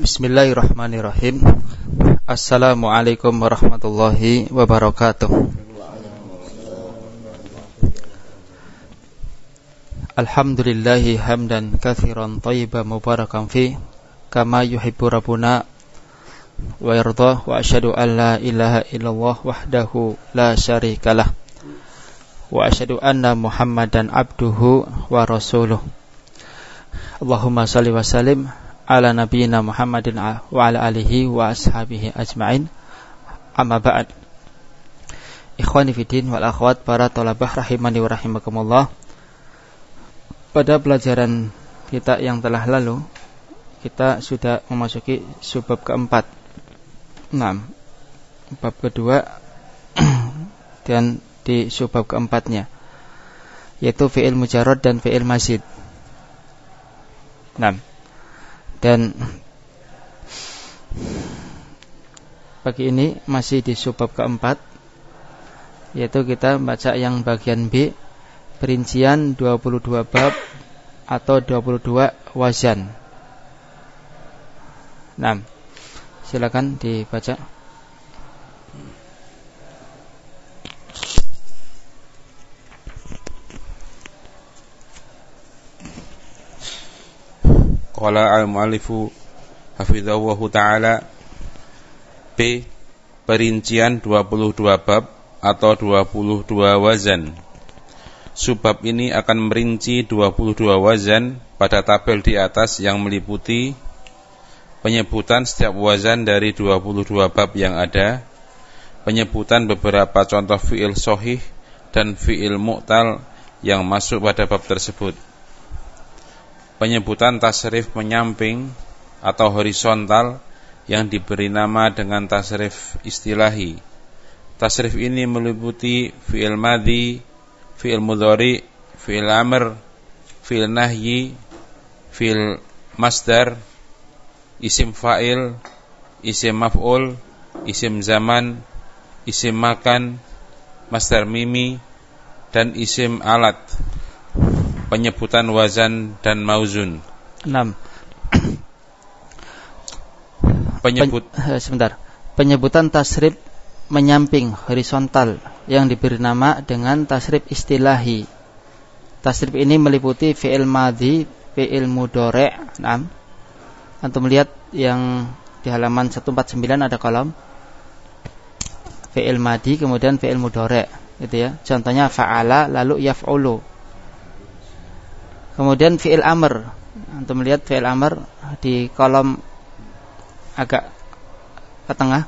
Bismillahirrahmanirrahim. Assalamualaikum warahmatullahi wabarakatuh. Alhamdulillahi hamdan katsiran thayyiban mubarakan fi kama yuhibbu rabbuna wa yarda, wa asyhadu an la ilaha illallah wahdahu la syarikalah, wa asyhadu anna Muhammadan abduhu wa rasuluh. Allahumma shalli wa sallim ala nabiyyina Muhammadin wa ala alihi wa ashabihi ajma'in. Amma ba'd. Ikhwani fiddin wal akhwat, para thalabah rahimani wa rahimakumullah. Pada pelajaran kita yang telah lalu, kita sudah memasuki subbab keempat. Bab kedua dan di subbab keempatnya, yaitu fi'il mujarrad dan fi'il mazid. Dan pagi ini masih di subbab keempat, yaitu kita baca yang bagian B, perincian 22 bab atau 22 wazan. Silakan dibaca. Qala al-mu'allifu hafidhahu ta'ala. B. Perincian 22 bab atau 22 wazan. Subbab ini akan merinci 22 wazan pada tabel di atas yang meliputi penyebutan setiap wazan dari 22 bab yang ada, penyebutan beberapa contoh fi'il sahih dan fi'il mu'tal yang masuk pada bab tersebut, penyebutan tasrif menyamping atau horizontal yang diberi nama dengan tasrif istilahi. Tasrif ini meliputi fi'il madhi, fi'il mudhari, fi'il amr, fi'il nahyi, fi'il masdar, isim fa'il, isim maf'ul, isim zaman, isim makan, masdar mimi, dan isim alat. Penyebutan wazan dan mauzun. 6. Penyebutan tasrif menyamping horizontal yang diberi nama dengan tasrif istilahi. Tasrif ini meliputi fi'il madhi, fi'il mudhari'. Antum lihat yang di halaman 149 ada kolom fi'il madhi kemudian fi'il mudhari', gitu ya. Contohnya fa'ala lalu yaf'ulu. Kemudian fi'il amr, antum melihat fi'il amr di kolom agak ke tengah.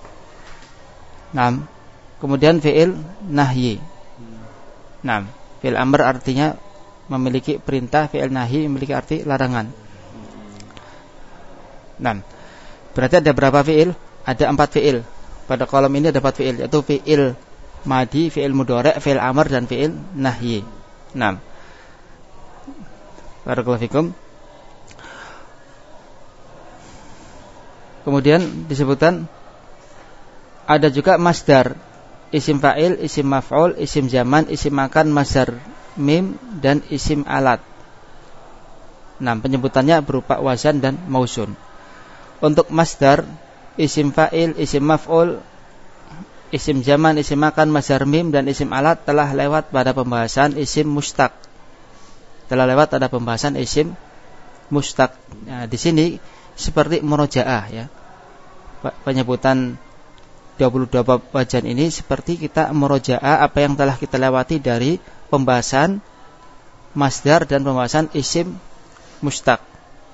Kemudian fi'il nahyi. Fi'il amr artinya memiliki perintah, fi'il nahyi memiliki arti larangan. Berarti ada berapa fi'il? Ada 4 fi'il. Pada kolom ini ada 4 fi'il, yaitu fi'il madhi, fi'il mudhari', fi'il amr, dan fi'il nahyi. Barakallahu fikum. Kemudian disebutkan ada juga masdar, isim fa'il, isim maf'ul, isim zaman, isim makan, masdar mim, dan isim alat. Penyebutannya berupa wazan dan mausun. Untuk masdar, isim fa'il, isim maf'ul, isim zaman, isim makan, masdar mim, dan isim alat telah lewat pada pembahasan isim mustaq. Ada pembahasan isim mustaq. Di sini seperti murojaah, ya. Penyebutan 22 bab wazan ini seperti kita murojaah apa yang telah kita lewati dari pembahasan masdar dan pembahasan isim mustaq.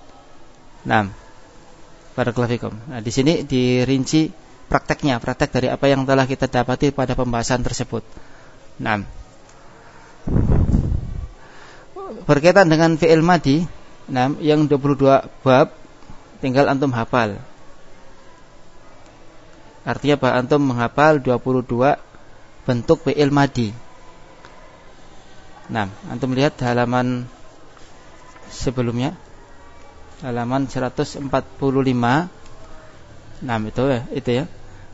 Barakallahu fikum. Di sini dirinci praktek dari apa yang telah kita dapati pada pembahasan tersebut. Berkaitan dengan fi'il madhi, yang 22 bab tinggal antum hafal. Artinya bahwa antum menghafal 22 bentuk fi'il madhi. Antum lihat halaman sebelumnya, halaman 145. Itu ya.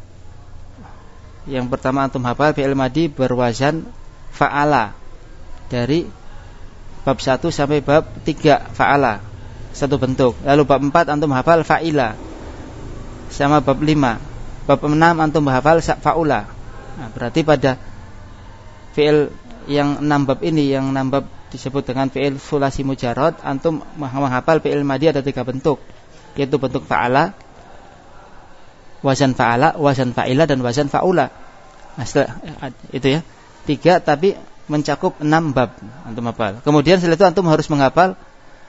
Yang pertama antum hafal fi'il madhi berwazan fa'ala dari bab 1 sampai bab 3 fa'ala. satu bentuk. Lalu bab 4 antum hafal fa'ila. Sama bab 5. Bab 6 antum hafal fa'ula. Nah, berarti pada fi'il yang 6 bab ini, yang 6 bab disebut dengan fi'il sulasi mujarrad, antum menghafal fi'il madhi ada 3 bentuk, yaitu bentuk fa'ala, wazan fa'ila dan wazan fa'ula. Nah, itu ya. 3 tapi mencakup 6 bab antum hafal. Kemudian setelah itu antum harus menghafal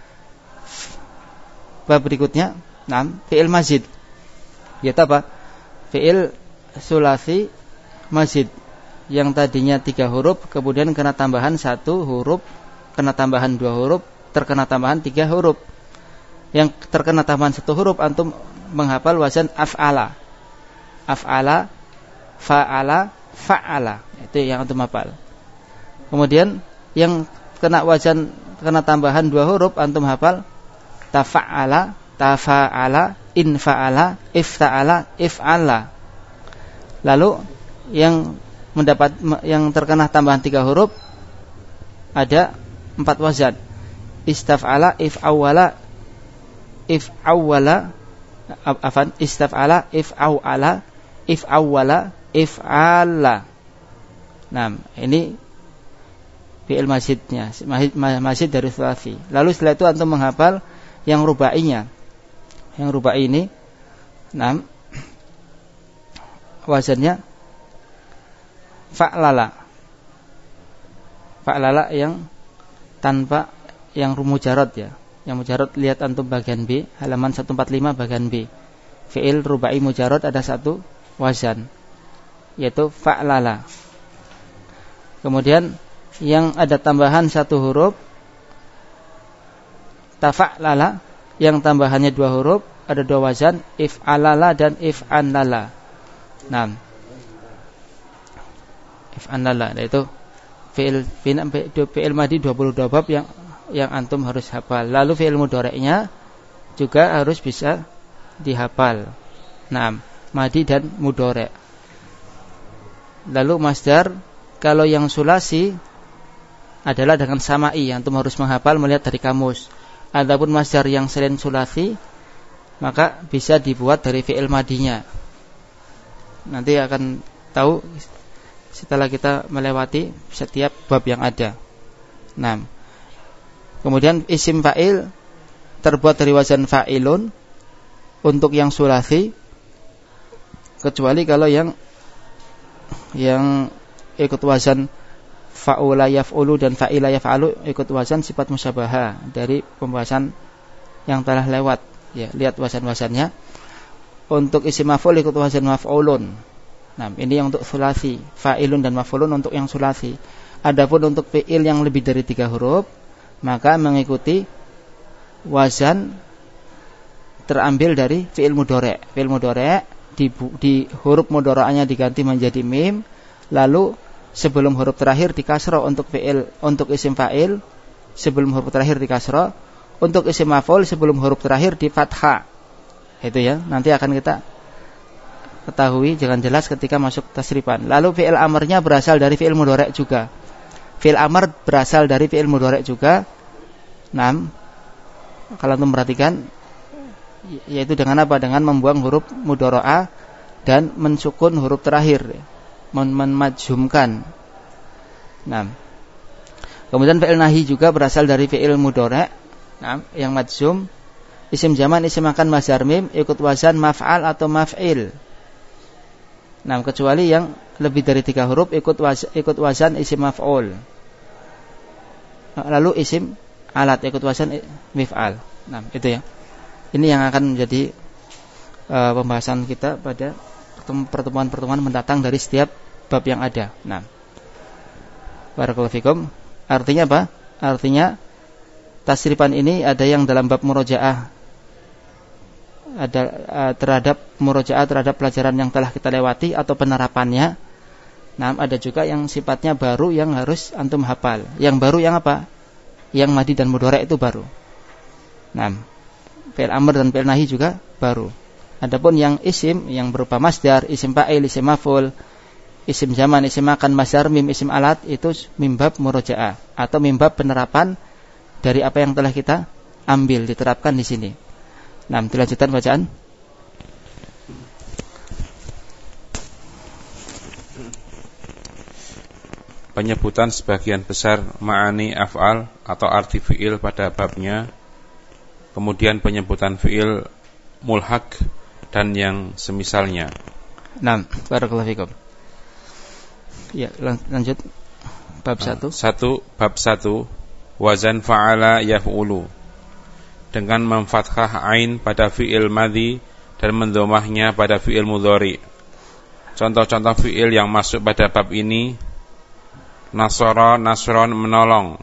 bab berikutnya, 6 fi'il mazid. Yaitu apa? Fi'il sulasi mazid yang tadinya 3 huruf kemudian kena tambahan 1 huruf, kena tambahan 2 huruf, terkena tambahan 3 huruf. Yang terkena tambahan 1 huruf antum menghafal wazan af'ala. Af'ala, fa'ala, fa'ala. Itu yang antum hafal. Kemudian yang kena wazan, kena tambahan 2 huruf antum hafal tafa'ala, tafa'ala, infa'ala, ifta'ala, if'ala. Lalu yang terkena tambahan 3 huruf ada 4 wazan. Istaf'ala, if'awwala, if'awwala, istaf'ala, if'awwala, if'awwala, if'ala. Nah, ini fi'il mazidnya, mazid dari sulasi. Lalu setelah itu antum menghafal yang rubainya. Yang rubai ini 6 wazannya fa'lala. Fa'lala yang tanpa yang mujarrad ya. Yang mujarrad lihat antum bagian B, halaman 145 bagian B. Fi'il rubai mujarrad ada 1 wazan, yaitu fa'lala. Kemudian yang ada tambahan 1 huruf tafa'lala, yang tambahannya 2 huruf ada 2 wazan, if'alala dan if'anlala. Nah, if'anlala yaitu fi'il madhi 22 bab yang antum harus hafal. Lalu fi'il mudhari'nya juga harus bisa dihafal. Nah, madhi dan mudhari'. Lalu masdar kalau yang sulasi adalah dengan sama'i, antum harus menghafal melihat dari kamus. Adapun masdar yang selain sulasi maka bisa dibuat dari fi'il madhinya. Nanti akan tahu setelah kita melewati setiap bab yang ada. Nah, kemudian isim fa'il terbuat dari wazan fa'ilun untuk yang sulasi, kecuali kalau yang ikut wazan fa'ula yaf'ulu dan fa'ila yaf'alu ikut wazan sifat musyabaha dari pembahasan yang telah lewat. Ya, lihat wazan-wazannya. Untuk isim maf'ul ikut wazan maf'ulun. Nah, ini yang untuk sulasi, fa'ilun dan maf'ulun untuk yang sulasi. Adapun untuk fi'il yang lebih dari 3 huruf, maka mengikuti wazan terambil dari fi'il mudhari'. Fi'il mudhari' di huruf mudhari'nya diganti menjadi mim, lalu sebelum huruf terakhir di kasra untuk fi'il, untuk isim fa'il sebelum huruf terakhir di kasra, untuk isim maf'ul sebelum huruf terakhir di fathah. Itu ya, nanti akan kita ketahui dengan jelas ketika masuk tasrifan. Lalu fi'il amarnya berasal dari fi'il mudhari' juga. Fi'il amar berasal dari fi'il mudhari' juga. Nah, kalau antum perhatikan, yaitu dengan apa? Dengan membuang huruf mudhara'ah dan mensukun huruf terakhir, memajhumkan. Nah, kemudian fi'il nahi juga berasal dari fi'il mudhari'. Nah, yang majzum, isim zaman, isim makan, mazhar mim ikut wazan maf'al atau maf'il. Nah, kecuali yang lebih dari 3 huruf ikut wazan isim maf'ul. Lalu isim alat ikut wazan mif'al. Nah, itu ya. Ini yang akan menjadi pembahasan kita pada pertemuan-pertemuan mendatang dari setiap bab yang ada. Nah, barakallahu fikum. Artinya apa? Artinya tasrifan ini ada yang dalam bab murojaah, ada terhadap murojaah terhadap pelajaran yang telah kita lewati atau penerapannya. Nah, ada juga yang sifatnya baru yang harus antum hafal. Yang baru yang apa? Yang madhi dan mudhari' itu baru. Nah, fi'il amr dan fi'il nahi juga baru. Adapun yang isim yang berupa masdar, isim fa'il, isim maf'ul, isim zaman, isim makan, mazhar mim, isim alat, itu mimbab murojaah atau mimbab penerapan dari apa yang telah kita ambil, diterapkan di sini. Nah, dilanjutkan bacaan. Penyebutan sebagian besar ma'ani af'al atau arti fi'il pada babnya, kemudian penyebutan fi'il mulhaq dan yang semisalnya. Nah, barakallahu fikum. Ya, lanjut bab 1. Bab 1 wazan fa'ala yaf'ulu, dengan memfathah ain pada fi'il madhi dan mendhamahnya pada fi'il mudhari. Contoh-contoh fi'il yang masuk pada bab ini: nasara, nasron, menolong.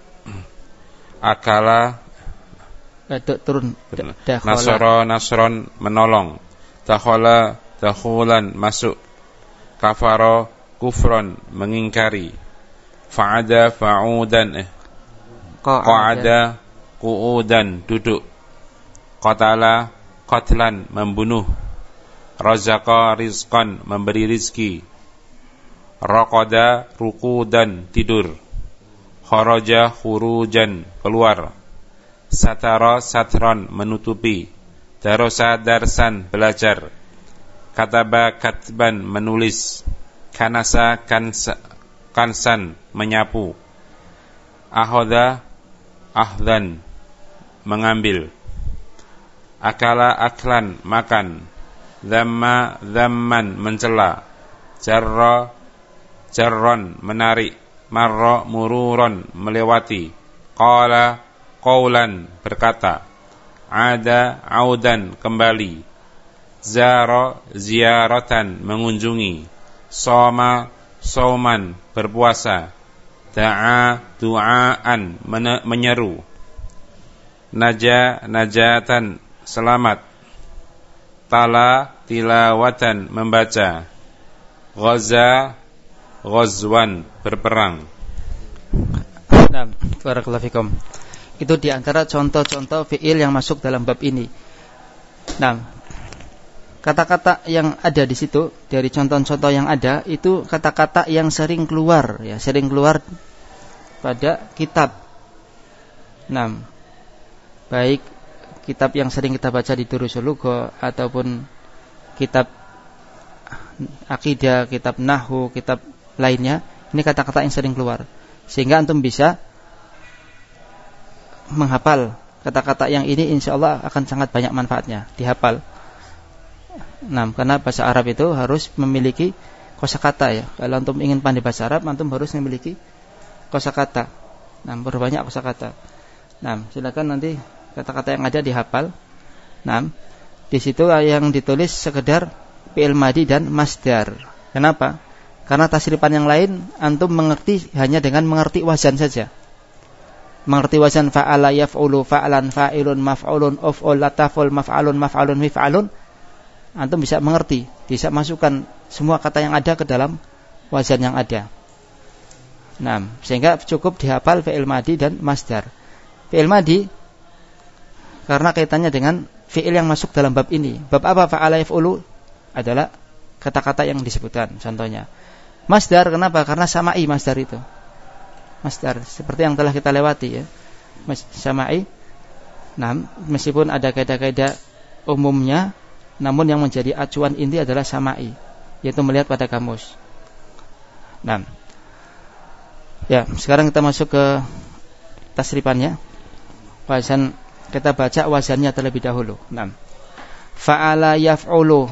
Akala, turun. nasara, nasron, menolong. Dakhala, dakhulan, masuk. Kafara, kufron, mengingkari. Fa'ada, fa'udan, qa'ada, qu'udan, duduk. Qatala, qatlan, membunuh. Razaqa, rizqan, memberi rizki. Raqada, rukudan, tidur. Kharaja, khurujan, keluar. Satara, satran, menutupi. Darasa, darsan, belajar. Kataba, katban, menulis. Kanasa, kansan, menyapu. Ahoda, ahdan, mengambil. Akala, aklan, makan. Dhamma, dhamman, mencela. Jarra, jarron, menarik. Marra, mururon, melewati. Qala, qawlan, berkata. Ada, audan, kembali. Zara, ziaratan, mengunjungi. Soma, soman, berpuasa. Da'a, du'aan, menyeru. Naja, najatan, selamat. Tala, tilawatan, membaca. Ghaza, ghazwan, berperang. Nah, barakallahu fikum. Itu diantara contoh-contoh fi'il yang masuk dalam bab ini. Nah, kata-kata yang ada di situ, dari contoh-contoh yang ada, itu kata-kata yang sering keluar, ya, sering keluar pada kitab. Nah, baik kitab yang sering kita baca di Durusul Lugha ataupun kitab akidah, kitab nahwu, kitab lainnya, ini kata-kata yang sering keluar, sehingga antum bisa menghafal kata-kata yang ini, insyaallah akan sangat banyak manfaatnya dihafal. Nah, karena bahasa Arab itu harus memiliki kosakata, ya. Kalau antum ingin pandai bahasa Arab, antum harus memiliki kosakata. Nah, berbanyak kosakata. Nah, silakan nanti kata-kata yang ada dihafal. Nah, di situ yang ditulis sekedar fi'il madhi dan masdar. Kenapa? Karena tasrifan yang lain antum mengerti hanya dengan mengerti wazan saja. Mengerti wazan fa'ala yaf'ulu, fa'lan, fa'ilun, maf'ulun, uf'ul, lataful, maf'alun, maf'alun, mif'alun. Antum bisa mengerti, bisa masukkan semua kata yang ada ke dalam wazan yang ada. Nah, sehingga cukup dihafal fi'il madhi dan masdar. Fi'il madhi karena kaitannya dengan fi'il yang masuk dalam bab ini. Bab apa? Fa'ala yaf'ulu adalah kata-kata yang disebutkan, contohnya. Masdar, kenapa? Karena sama'i masdar itu. Masdar, seperti yang telah kita lewati, ya. Sama'i. Nah, meskipun ada kaidah-kaidah umumnya, namun yang menjadi acuan inti adalah sama'i, yaitu melihat pada kamus. Nah, ya, sekarang kita masuk ke tasrifannya. Wazan, kita baca wazannya terlebih dahulu. Nah, fa'ala yaf'ulu,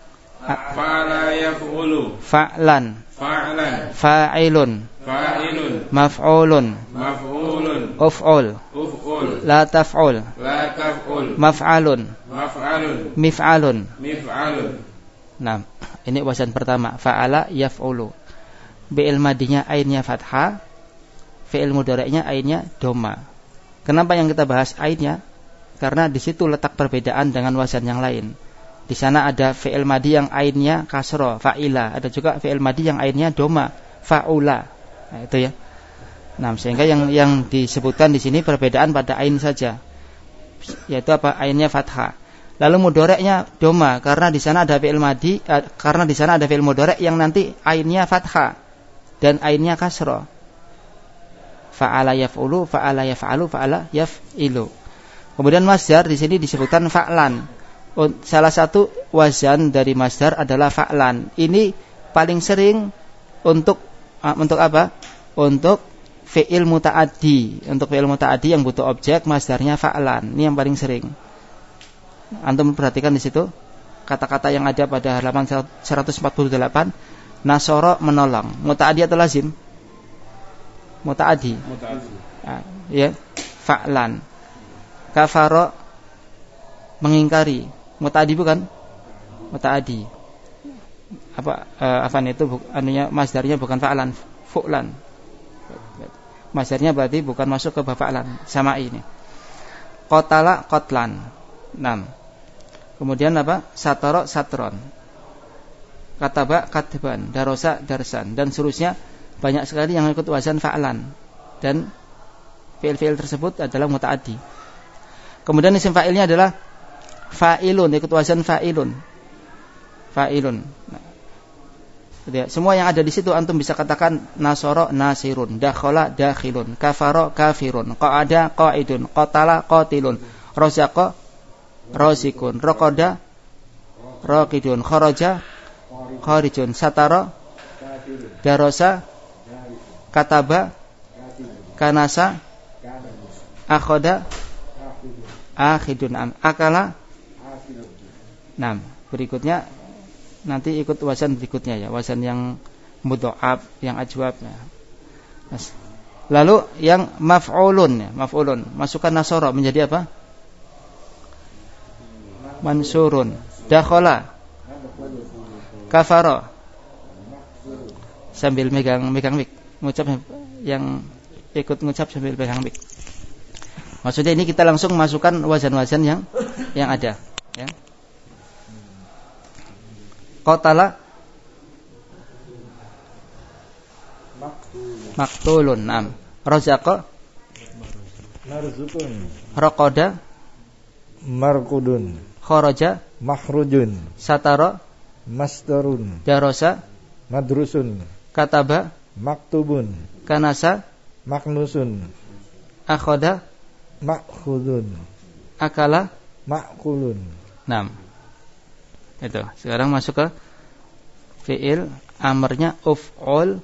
fa'ala yaf'ulu, fa'lan, fa'lan, fa'ilun, fa'ilun, maf'ulun, maf'ulun, uf'ul, uf'ul, la taf'ul, la taf'ul, maf'alun, maf'alun, mif'alun. mif'alun. Nah, ini wazan pertama, fa'ala yaf'ulu. Fi'il madinya ainnya fathah, fi'il mudhari'nya ainnya dhamma. Kenapa yang kita bahas ainnya? Karena di situ letak perbedaan dengan wazan yang lain. Di sana ada fi'il madhi yang ainnya kasra, fa'ila. Ada juga fi'il madhi yang ainnya dhamma, fa'ula. Nah, itu ya. Nah, sehingga yang disebutkan di sini perbedaan pada ain saja, yaitu apa? Ainnya fathah. Lalu mudhari'nya dhamma, karena di sana ada fi'il madhi, karena di sana ada fi'il mudhari' yang nanti ainnya fathah dan ainnya kasra. Fa'ala yaf'ulu, fa'ala yaf'alu, fa'ala yaf'ilu. Kemudian masdar di sini disebutkan fa'lan. Salah satu wazan dari masdar adalah fa'lan. Ini paling sering untuk apa? Untuk fi'il muta'addi. Untuk fi'il muta'addi yang butuh objek, masdarnya fa'lan. Ini yang paling sering. Antum perhatikan di situ kata-kata yang ada pada halaman 148. Nasoro menolong. Muta'addi atau lazim? Muta'addi. Ya, fa'lan. Kafaro mengingkari. Muta'addi bukan? Muta'addi. Apa itu anunya masdarnya bukan fa'lan, fu'lan. Masdarnya berarti bukan masuk ke fa'lan, sama ini. Qatala qatlan. 6. Kemudian apa? Satara satron. Kataba katban, darosa darsan, dan seterusnya. Banyak sekali yang ikut wazan fa'lan, dan fi'il-fi'il tersebut adalah muta'addi. Kemudian isim fa'ilnya adalah fa'ilun, ikut wazan fa'ilun. Fa'ilun. Nah, semua yang ada di situ antum bisa katakan nasoro nasirun, dakhala dakhilun, kafaro kafirun, qa'ada qa'idun, qatala qatilun, razaqa razikun, raqada raqidun, kharaja kharijun, satara darosa kataba kanasa akhoda akhidun, akala. Nah, berikutnya nanti ikut wazan berikutnya ya, wazan yang mudha'af, yang ajwab ya. Lalu yang maf'ulun ya, maf'ulun, masukkan nasara menjadi apa? Mansurun. Dakhala kafara. Sambil megang mik, ngucap, yang ikut ngucap sambil pegang mic. Maksudnya ini kita langsung masukkan wazan-wazan yang ada, ya. Qatala maktulun. Naam. Razaqa marzukun. Raqada marqudun. Kharaja makhrujun. Satara masdarun. Darasa madrusun. Kataba maktubun. Kanasa maknusun. Akhoda makhudun. Akala makulun. 6. Itu. Sekarang masuk ke fi'il amarnya uf'ul.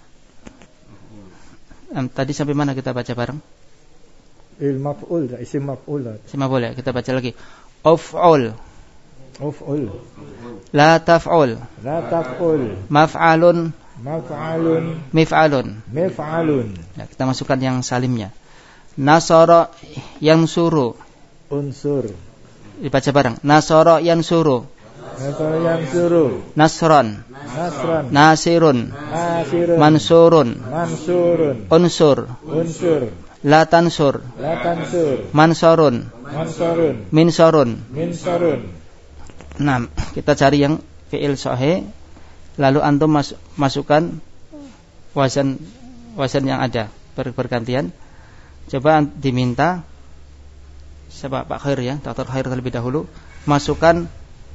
Tadi sampai mana kita baca bareng? Il maf'ul, isim maf'ul. Isim maf'ul ya, kita baca lagi. Uf'ul. Uf'ul. La taf'ul. La taf'ul. Maf'alun. Maf'alun. Mif'alun. Mif'alun. Ya, kita masukkan yang salimnya. Nasara yansuru. Unsur. Dibaca bareng. Nasara yansuru. Nasara yansuru. Nasran. Nasran. Nasirun. Nasirun. Mansurun. Mansurun. Unsur. Unsur. La tansur. La tansur. Mansurun. Mansurun. Minsarun. Minsarun. 6. Kita cari yang fi'il sahih. Lalu antum masukkan wazan yang ada bergantian. Coba diminta siapa, Pak Khair ya, Dr. Khair terlebih dahulu, masukkan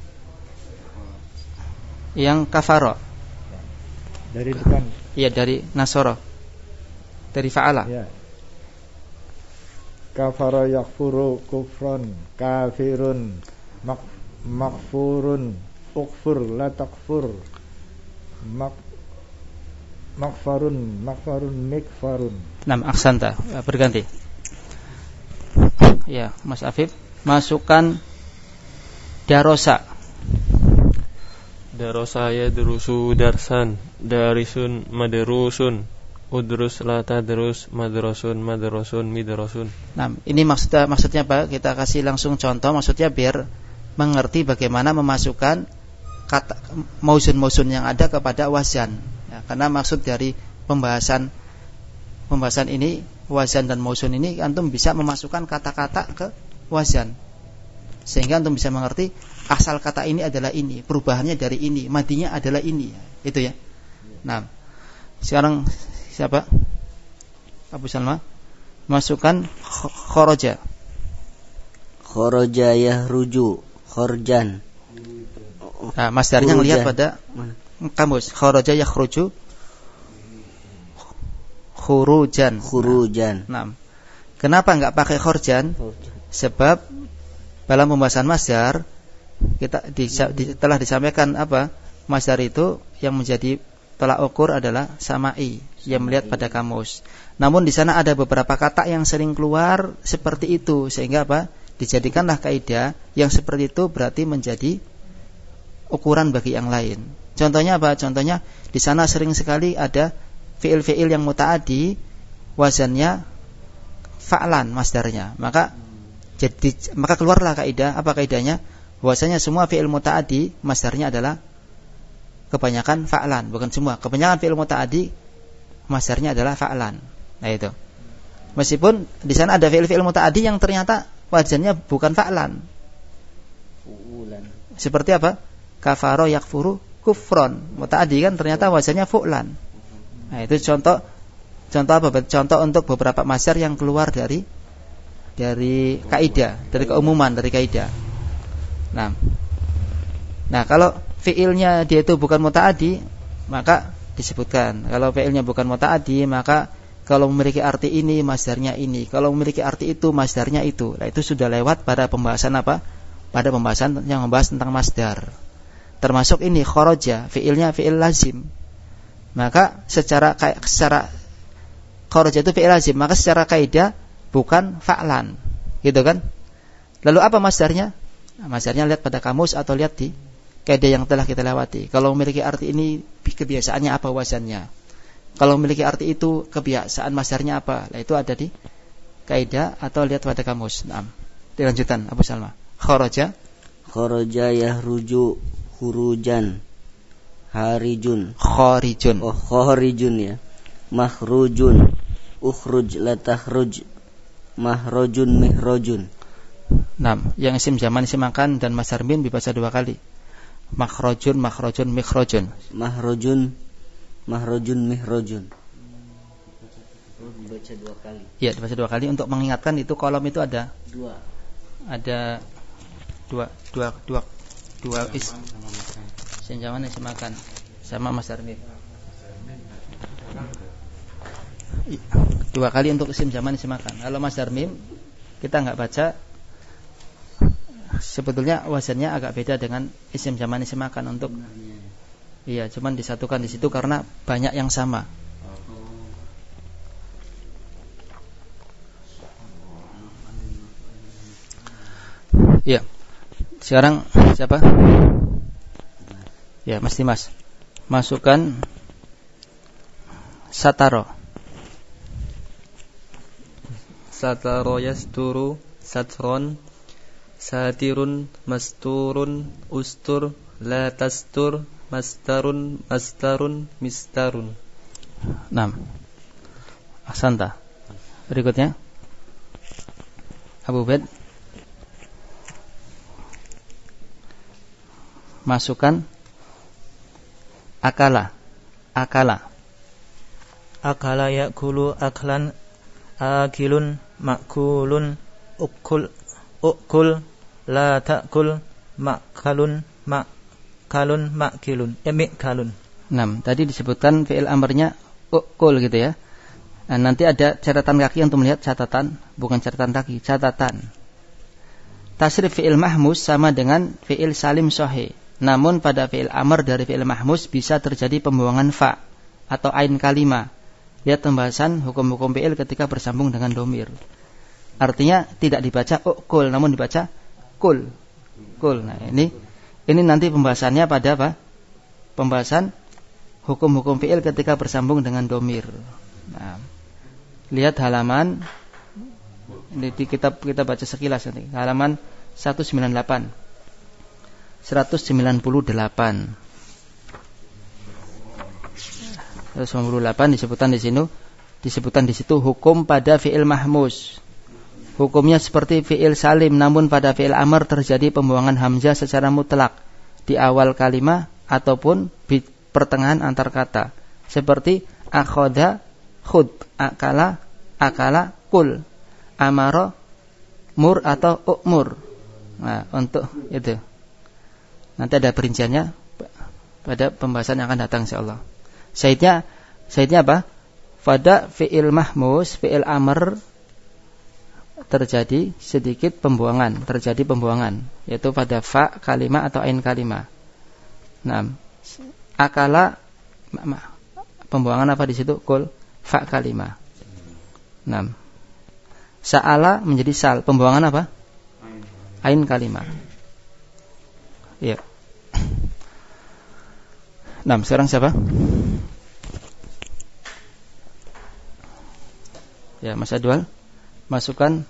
yang kafara. Dari depan. Iya, dari nasara. Dari fa'ala. Ya. Kafara yakfuru kufran, kafirun, makfurun, ukfur, la takfur, makfarun, mikfarun. 6. Aksanta, berganti. Ya, Mas Afif, masukkan darosa. Darosa ya durusu darsan, darisun maderusun, udrus la tadrus, madrasun madrasun midrasun. Nah, ini maksudnya apa? Kita kasih langsung contoh, maksudnya biar mengerti bagaimana memasukkan kata mausun yang ada kepada wazan. Ya, karena maksud dari pembahasan ini, wazan dan mausun ini, antum bisa memasukkan kata-kata ke wazan, sehingga antum bisa mengerti asal kata ini adalah ini, perubahannya dari ini, madinya adalah ini, itu ya. Nah, sekarang siapa? Abu Salma, masukkan kharaja. Kharaja yahruju, kharjan. Nah, masdarnya ngelihat pada kamus. Kharaja yakhruju, khurujan. Khurujan. Nah, kenapa enggak pakai kharjan? Sebab dalam pembahasan masdar telah disampaikan apa? Masdar itu yang menjadi tolak ukur adalah sama'i, yang melihat pada kamus. Namun di sana ada beberapa kata yang sering keluar seperti itu, sehingga apa? Dijadikanlah kaidah yang seperti itu berarti menjadi ukuran bagi yang lain. Contohnya apa? Contohnya di sana sering sekali ada fiil-fiil yang muta'addi, wazannya fa'lan masdarnya. Maka keluarlah kaidah. Apa kaidahnya? Bahwasanya semua fiil muta'addi masdarnya adalah kebanyakan fa'lan, bukan semua. Kebanyakan fiil muta'addi masdarnya adalah fa'lan. Nah itu. Meskipun di sana ada fiil-fiil muta'addi yang ternyata wazannya bukan fa'lan. Seperti apa? Kafaro yakfuru kufron. Muta'addi kan ternyata wazannya fu'lan. Nah itu contoh apa? Contoh untuk beberapa masdar yang keluar dari kaidah, dari keumuman, dari kaidah. Nah kalau fiilnya dia itu bukan muta'addi, maka disebutkan. Kalau fiilnya bukan muta'addi, maka kalau memiliki arti ini masdarnya ini, kalau memiliki arti itu masdarnya itu. Nah itu sudah lewat pada pembahasan apa? Pada pembahasan yang membahas tentang masdar. Termasuk ini kharaja, fiilnya fiil lazim. Maka secara kharaja itu fiil lazim, maka secara kaidah bukan fa'lan. Gitu kan? Lalu apa masdarnya? Masdarnya lihat pada kamus atau lihat di kaidah yang telah kita lewati. Kalau memiliki arti ini, kebiasaannya apa wazannya? Kalau memiliki arti itu, kebiasaan masdarnya apa? Nah, itu ada di kaidah atau lihat pada kamus. Nah, dilanjutkan Abu Salma. Kharaja yahruju hurujan, harijun, kharijun. Oh, kharijun ya. Makhrujun, ukhruj la takhruj, mahrujun mihrujun. Nah, yang isim zaman isim makan dan masdar min dibaca dua kali. Makhrujun, makhrujun, mikhrujun. Mahrujun, mahrujun, mihrujun. Dibaca dua kali. Iya, dibaca dua kali untuk mengingatkan itu kolom itu ada dua. Ada dua isim zaman isim makan sama masdar min. Dua kali untuk isim zaman isim makan. Kalau masdar mim kita enggak baca. Sebetulnya wazannya agak beda dengan isim zaman isim makan untuk iya, cuman disatukan di situ karena banyak yang sama. Iya. Sekarang siapa? Ya, Mas Dimas. Masukkan sataro. Sataro yasturu satron, satirun masturun, ustur la tastur, mastarun mistarun. 6. Ahsanta. Berikutnya Abu Bed. Masukkan akala. Akala yakulu aklan, akilun makulun, ukul la ta'kul, makalun makilun, mikalun. 6. Tadi disebutkan fi'il amrnya ukul gitu ya. Nah, nanti ada catatan kaki untuk melihat catatan, bukan catatan kaki, catatan. Tasrif fi'il mahmus sama dengan fi'il salim sahih. Namun pada fi'il amr dari fi'il mahmus bisa terjadi pembuangan fa atau ain kalimah. Lihat pembahasan hukum-hukum fi'il ketika bersambung dengan domir. Artinya tidak dibaca ukul, namun dibaca kul. Nah, ini nanti pembahasannya pada apa? Pembahasan hukum-hukum fi'il ketika bersambung dengan domir. Nah, lihat halaman di kitab kita baca sekilas nanti. Halaman 198 disebutkan di situ hukum pada fi'il mahmus. Hukumnya seperti fi'il salim, namun pada fi'il amr terjadi pembuangan hamzah secara mutlak di awal kalimat ataupun di pertengahan antar kata. Seperti akhoda khud, akala kul, amaro mur atau ukmur. Nah, untuk itu nanti ada perinciannya pada pembahasan yang akan datang insyaallah. Saidnya apa? Pada fi'il mahmus, fi'il amr terjadi sedikit pembuangan, yaitu pada fa kalimah atau ain kalimah. Nah, akala pembuangan apa di situ? Kul fa kalimah. Nah, sa'ala menjadi sal, pembuangan apa? Ain kalimah. Ya. Nah, sekarang siapa? Ya, Mas Adwal, masukkan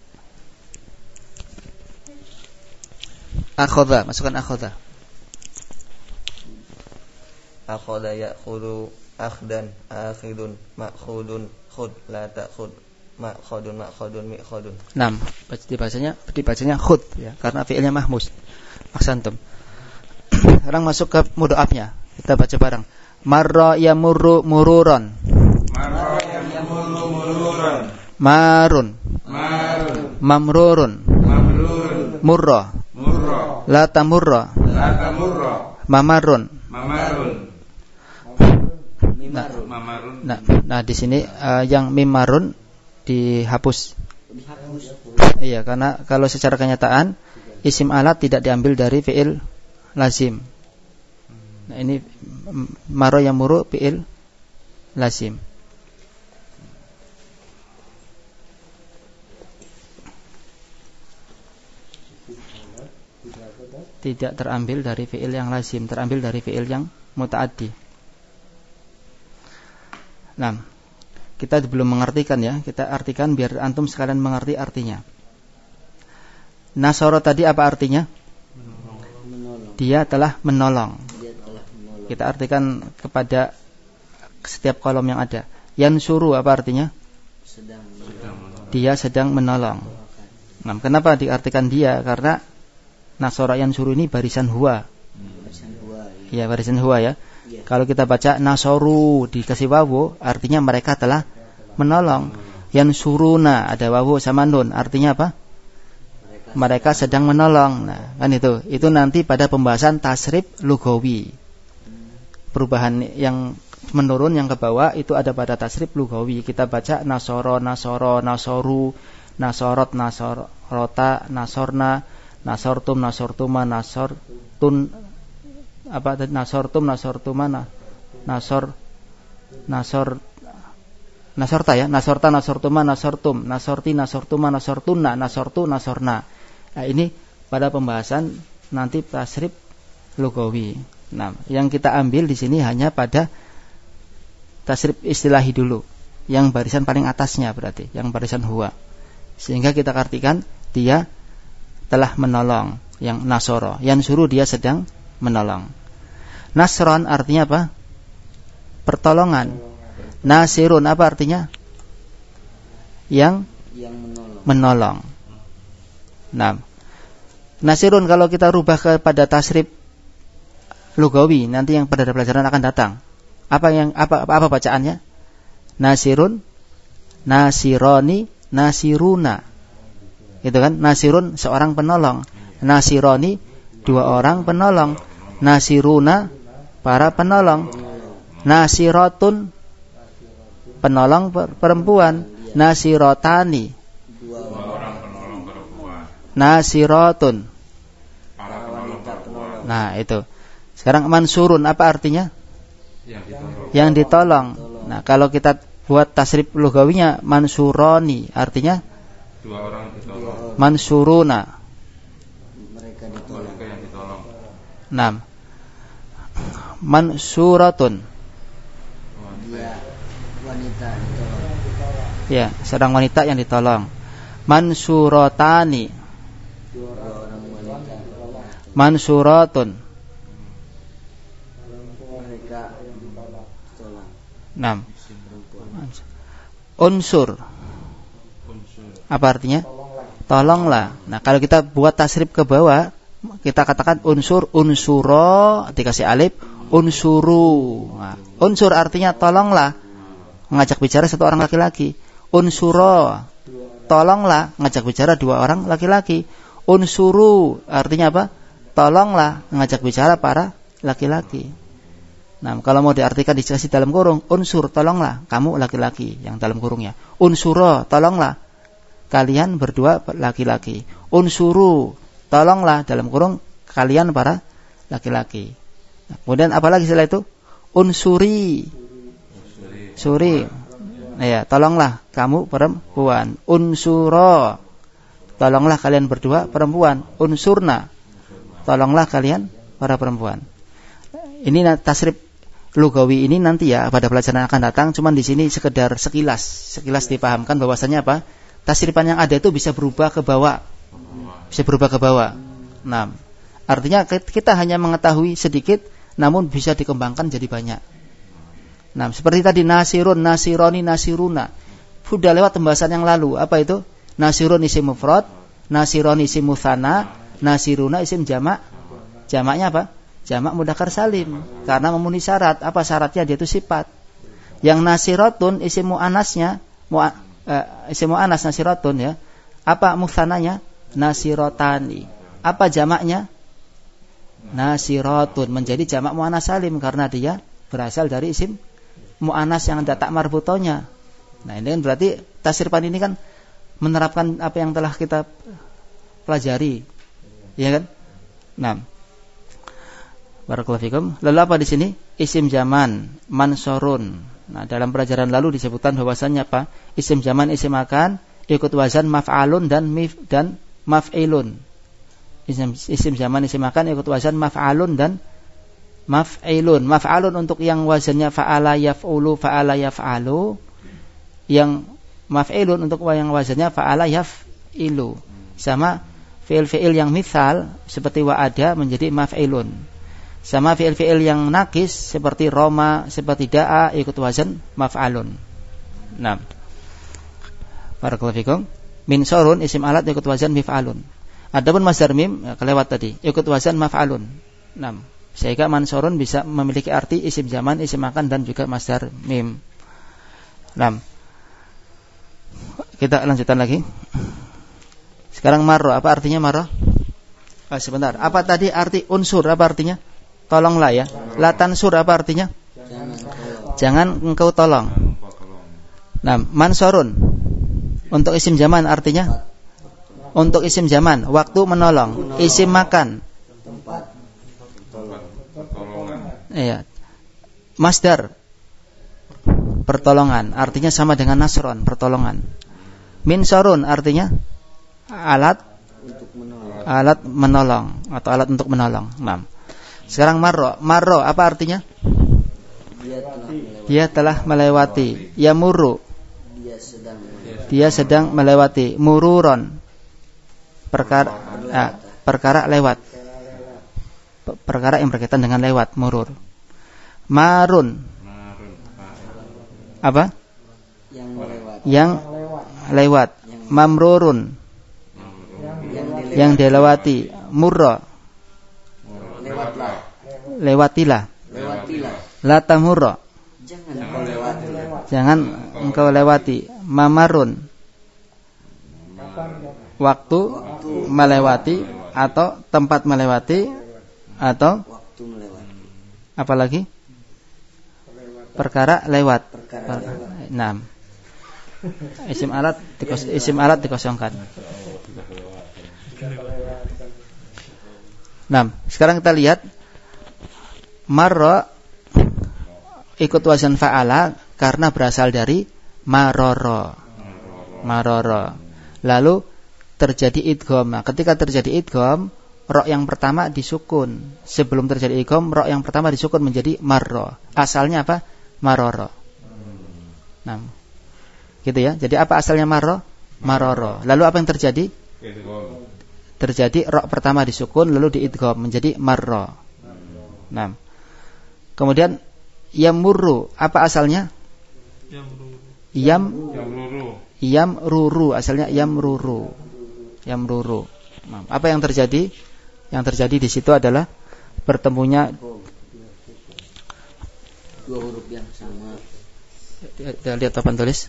akhadha, masukkan akhadha. Akhadha ya'khudhu akhdan akhidun ma'khudun khud la ta'khud ma'khudun mi'khudun. 6. Dibacanya khud ya, karena fi'ilnya mahmus. Aksantum. Sekarang masuk ke mudha'afnya. Kita baca bareng. Marra yamurru mururan. Marra yamurru mururan. Marun. Mamrurun. Murra. La tamurra. Mamarun. Nah, di sini yang mimarun dihapus. Iya, karena kalau secara kenyataan isim alat tidak diambil dari fi'il lazim. Nah, ini maro yang muru fi'il lazim. Tidak terambil dari fi'il yang lazim, terambil dari fi'il yang muta'addi. Nah, kita belum mengartikan ya, kita artikan biar antum sekalian mengerti artinya. Nasoro tadi apa artinya? Dia telah menolong. Kita artikan kepada setiap kolom yang ada. Yansuru apa artinya? Dia sedang menolong. Nah, kenapa diartikan dia? Karena nasoro yansuru ini barisan huwa. Iya, barisan huwa ya. Kalau kita baca nasoru dikasih wawu, artinya mereka telah menolong. Yansuruna ada wawu sama nun, artinya apa? Mereka sedang menolong. Nah, kan itu nanti pada pembahasan tasrif lugawi. Perubahan yang menurun yang ke bawah itu ada pada tasrif lugawi. Kita baca nasoro, nasoru, nasorot, nasorota, nasorna, nasortum, nasortuma, nasortun, apa tadi? Nasortuma, nasorta ya, nasorta, nasortuma, nasortum, nasorti, nasortuma, nasortuna, nasortu, nasorna. Nah, ini pada pembahasan nanti tasrif lugawi. Nah, yang kita ambil di sini hanya pada tasrif istilahi dulu, yang barisan paling atasnya berarti, yang barisan huwa. Sehingga kita artikan dia telah menolong, yang nasoro, yang suruh dia sedang menolong. Nasron artinya apa? Pertolongan. Nasirun apa artinya? Yang menolong. Nah, nasirun kalau kita rubah kepada tasrif lugawi, nanti yang pada pelajaran akan datang. Apa bacaannya? Nasirun, nasironi, nasiruna. Itu kan? Nasirun seorang penolong, nasironi dua orang penolong, nasiruna para penolong, nasirotun penolong perempuan, nasirotani dua orang penolong perempuan, nasirotun para wanita penolong. Nah, itu. Sekarang mansurun apa artinya? Yang ditolong. Nah, kalau kita buat tasrif lugawinya mansuroni artinya dua orang ditolong. Mansuruna mereka yang ditolong. 6. Mansuratun wanita ditolong. Ya, seorang wanita yang ditolong. Mansuratani dua orang wanita. Mansuratun mereka ditolong. 6. Unsur apa artinya? Tolonglah. Nah, kalau kita buat tasrif ke bawah, kita katakan unsur, unsuro dikasih alif, unsuru. Nah, unsur artinya tolonglah, mengajak bicara satu orang laki-laki. Unsuro tolonglah, ngajak bicara dua orang laki-laki. Unsuru artinya apa? Tolonglah, ngajak bicara para laki-laki. Nah, kalau mau diartikan dikasih dalam kurung, unsur tolonglah, kamu laki-laki yang dalam kurungnya. Unsuro tolonglah, kalian berdua laki-laki. Unsuru, tolonglah dalam kurung kalian para laki-laki. Nah, kemudian apalagi setelah itu? Unsuri. Suri. Nah, ya, tolonglah kamu perempuan. Unsuro. Tolonglah kalian berdua perempuan. Unsurna. Tolonglah kalian para perempuan. Ini tasrif lugawi ini nanti ya pada pelajaran akan datang, cuman di sini sekedar sekilas dipahamkan bahwasanya apa? Tasrifan yang ada itu bisa berubah ke bawah. Nah, artinya kita hanya mengetahui sedikit namun bisa dikembangkan jadi banyak. Nah, seperti tadi nasirun, nasironi, nasiruna. Sudah lewat pembahasan yang lalu. Apa itu? Nasirun isim mufrad, nasironi isim mutsanna, nasiruna isim jamak. Jamaknya apa? Jamak mudzakkar salim. Karena memenuhi syarat. Apa syaratnya? Dia itu sifat. Yang nasiratun isim muannasnya, isim muannas nasiratun ya. Apa mutsananya? Nasirotani. Apa jamaknya? Nasiratun. Menjadi jamak muannas salim karena dia berasal dari isim muannas yang ada tak marbutonya. Nah, ini kan berarti tasrifan ini kan menerapkan apa yang telah kita pelajari. Ya kan? Nah, barakallahu fikum. Lalu apa di sini? Isim zaman mansurun. Nah, dalam pelajaran lalu disebutkan bahwasannya apa? Isim zaman isim makan ikut wazan maf'alun dan maf'ilun. Isim zaman isim makan ikut wazan maf'alun dan maf'ilun. Maf'alun untuk yang wazannya fa'ala yaf'ulu, fa'ala yaf'alu. Yang maf'ilun untuk yang wazannya fa'ala yaf'ilu. Sama fi'il-fi'il yang mithal seperti wa'ada menjadi maf'ilun. Sama fi'il-fi'il yang nakis seperti roma, seperti da'a ikut wazan maf'alun. Nah, barakallahu fikum. Min sorun isim alat ikut wazan mif'alun. Adapun masdar mim kelewat tadi ikut wazan maf'alun. Nah, sehingga mansurun bisa memiliki arti isim zaman, isim makan dan juga masdar mim. Nah, kita lanjutkan lagi. Sekarang marro, apa artinya marro? Sebentar, apa tadi arti unsur, apa artinya? Tolonglah ya. Latansur, apa artinya? Jangan engkau tolong. Nah, mansurun untuk isim zaman artinya? Untuk isim zaman, waktu menolong. Isim makan, iya. Masdar pertolongan, artinya sama dengan nasron, pertolongan. Minsorun artinya alat menolong atau alat untuk menolong. Nah, sekarang marro apa artinya? Dia telah melewati. Yamuru, dia sedang melewati. Mururon, perkara lewat. Perkara yang berkaitan dengan lewat, murur. Marun, apa? Yang lewat. Mamrurun, yang dilewati. Murra, lewatilah. Latamurra, jangan engkau lewati. Mamarun, waktu melewati atau tempat melewati atau apalagi perkara lewat. Nah, isim alat dikosongkan. Nah, sekarang kita lihat marra ikut wazan fa'ala karena berasal dari maroro. Lalu terjadi idgham. Nah, ketika terjadi idgham, ro yang pertama disukun. Sebelum terjadi idgham, ro yang pertama disukun menjadi marro. Asalnya apa? Maroro. Nah, gitu ya. Jadi apa asalnya marro? Maroro. Lalu apa yang terjadi? Terjadi ro pertama disukun lalu diidgham menjadi marro. Nah, kemudian yamurru, apa asalnya? Yamruru, asalnya yamruru. Nah, apa yang terjadi? Yang terjadi di situ adalah bertemunya dua huruf yang sama. Lihat papan tulis.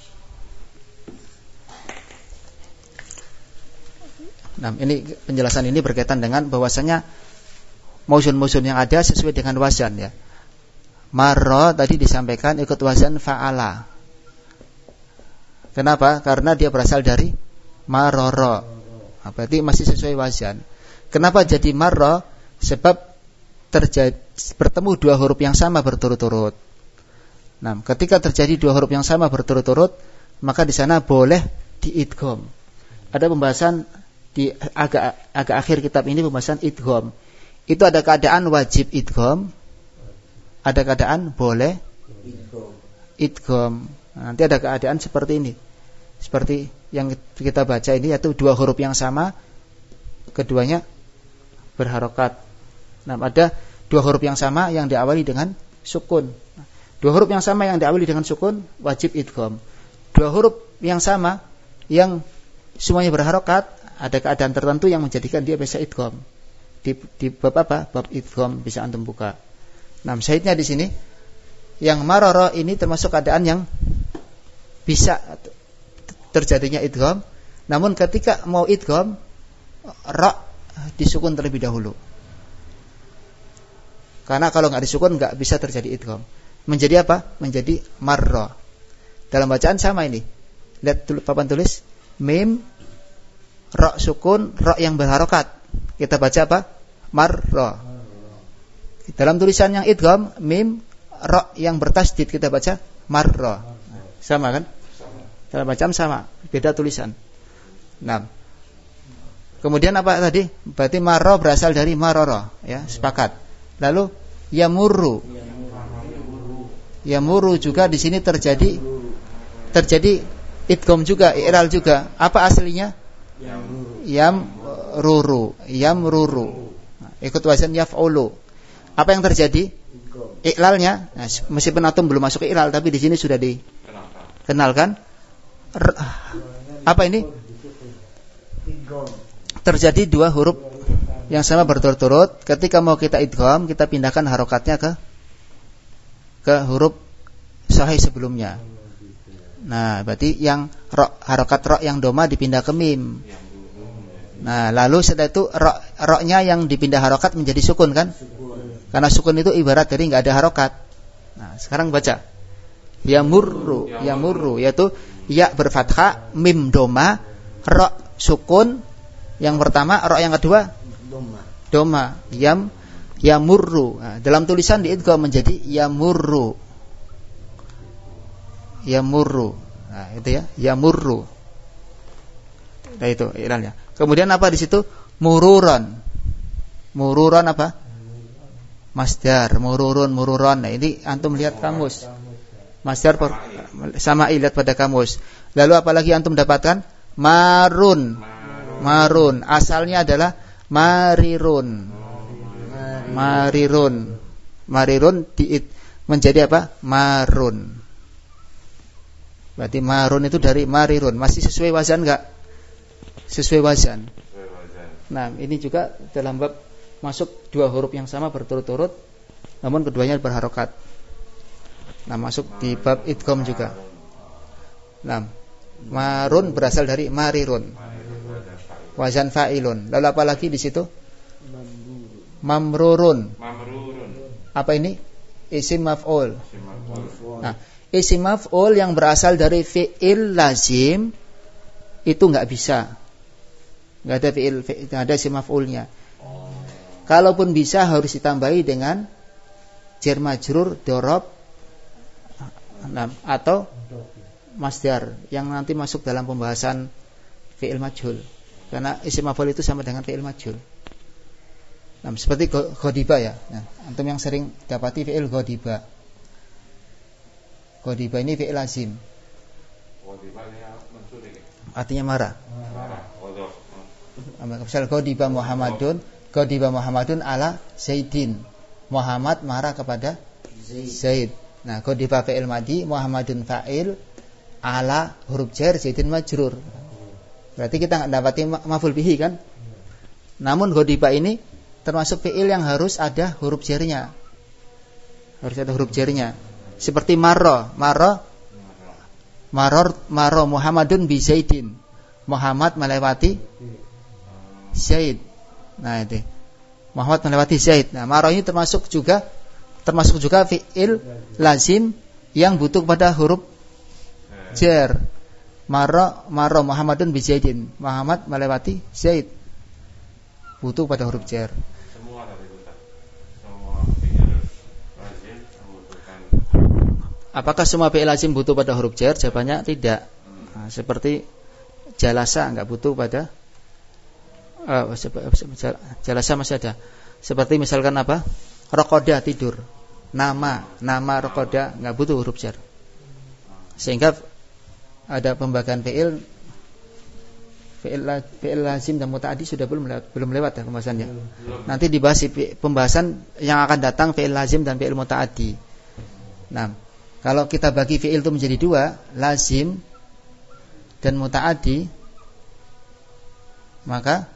Nah, ini penjelasan ini berkaitan dengan bahwasanya mausun-mausun yang ada sesuai dengan wazan ya. Marra tadi disampaikan ikut wazan fa'ala. Kenapa? Karena dia berasal dari maroro. Nah, berarti masih sesuai wazan. Kenapa jadi marro? Sebab bertemu dua huruf yang sama berturut-turut. Nah, ketika terjadi dua huruf yang sama berturut-turut, maka di sana boleh diidgham. Ada pembahasan di agak akhir kitab ini, pembahasan idgham. Itu ada keadaan wajib idgham, ada keadaan boleh idgham. Nanti ada keadaan seperti ini, seperti yang kita baca ini, yaitu dua huruf yang sama, keduanya berharokat. Nah, ada dua huruf yang sama yang diawali dengan sukun. Dua huruf yang sama yang diawali dengan sukun wajib idgham. Dua huruf yang sama yang semuanya berharokat, ada keadaan tertentu yang menjadikan dia bisa idgham. Di bab apa? Bab idgham bisa antum buka. Nah, syahidnya di sini yang maroro ini termasuk keadaan yang bisa terjadinya idgham. Namun ketika mau idgham, ra disukun terlebih dahulu. Karena kalau enggak disukun enggak bisa terjadi idgham. Menjadi apa? Menjadi marra. Dalam bacaan sama ini. Lihat papan tulis mim ra sukun, ra yang berharokat. Kita baca apa? Marra. Dalam tulisan yang idgham mim ra yang bertasydid kita baca marra. Sama kan? Dalam bacaan sama, beda tulisan. Nah. Kemudian apa tadi? Berarti marra berasal dari marara, ya, sepakat. Lalu yamurru. Yamurru juga di sini terjadi idgham juga, i'ral juga. Apa aslinya? Yamruru. Ikut wazan yaf'ulu. Apa yang terjadi? I'lalnya. Nah, meskipun antum belum masuk i'lal, tapi di sini sudah dikenalkan. Apa ini? Terjadi dua huruf yang sama berturut-turut. Ketika mau kita idgham, kita pindahkan harokatnya ke huruf sahih sebelumnya. Nah, berarti yang harokat ro yang doma dipindah ke mim. Nah, lalu setelah itu ro-nya yang dipindah harokat menjadi sukun kan? Karena sukun itu ibarat dari enggak ada harokat. Nah, sekarang baca. Yamurru, yaitu ya berfathah, mim doma, ro sukun yang pertama, ro yang kedua doma. Yamurru. Nah, dalam tulisan diidgham menjadi yamurru. Nah, itu ya, yamurru. Nah, itu i'ralnya. Kemudian apa di situ? Mururon apa? Masdar, mururon. Nah, ini antum lihat kamus. Masdar sama lihat pada kamus. Lalu apalagi antum dapatkan? Marun. Asalnya adalah marirun. Menjadi apa? Marun. Berarti marun itu dari marirun. Masih sesuai wazan enggak? Sesuai wazan. Nah, ini juga dalam bab masuk dua huruf yang sama berturut-turut, namun keduanya berharokat. Nah, masuk di bab idgham juga. Nah, marun berasal dari marirun. Wazan fa'ilun. Lalu apa lagi di situ? Mamrurun. Apa ini? Isim maf'ul. Nah, isim maf'ul yang berasal dari fi'il lazim itu enggak bisa. Enggak ada fi'il, enggak ada isim maf'ulnya. Kalaupun bisa harus ditambahi dengan jar majrur, dorob atau masdar yang nanti masuk dalam pembahasan fi'il majhul. Karena isim maf'ul itu sama dengan fi'il majhul. Nah, seperti ghadiba ya. Nah, antum yang sering dapati fi'il ghadiba. Ghadiba ini fi'il lazim. Artinya marah. Misal ghadiba Muhammadun ala Zaidin. Muhammad marah kepada Zaid. Nah, ghadiba fi'il madi, Muhammadun fa'il, ala huruf jar, Zaidin majrur. Berarti kita enggak dapati maf'ul bihi kan? Namun ghadiba ini termasuk fi'il yang harus ada huruf jarnya. Harus ada huruf jarnya. Seperti marra Muhammadun bi Zaidin. Muhammad melewati Zaid. Nah, itu. Muhammad melewati Zaid. Nah, marra ini termasuk juga fi'il lazim yang butuh pada huruf jar. Marra Muhammadun bi Zaidin. Muhammad melewati Zaid. Butuh pada huruf jar. Semua tadi Ustaz. Semua fi'il lazim membutuhkan. Apakah semua fi'il lazim butuh pada huruf jar? Jawabannya tidak. Nah, seperti jalasa enggak butuh pada jalasa masih ada. Seperti misalkan apa? Raqada tidur. Nama raqada enggak butuh huruf jar. Sehingga ada pembagian fi'il lazim dan muta'addi sudah belum lewat ya pembahasannya. Nanti dibahas pembahasan yang akan datang fi'il lazim dan fi'il muta'addi. Nah, kalau kita bagi fi'il itu menjadi dua, lazim dan muta'addi, maka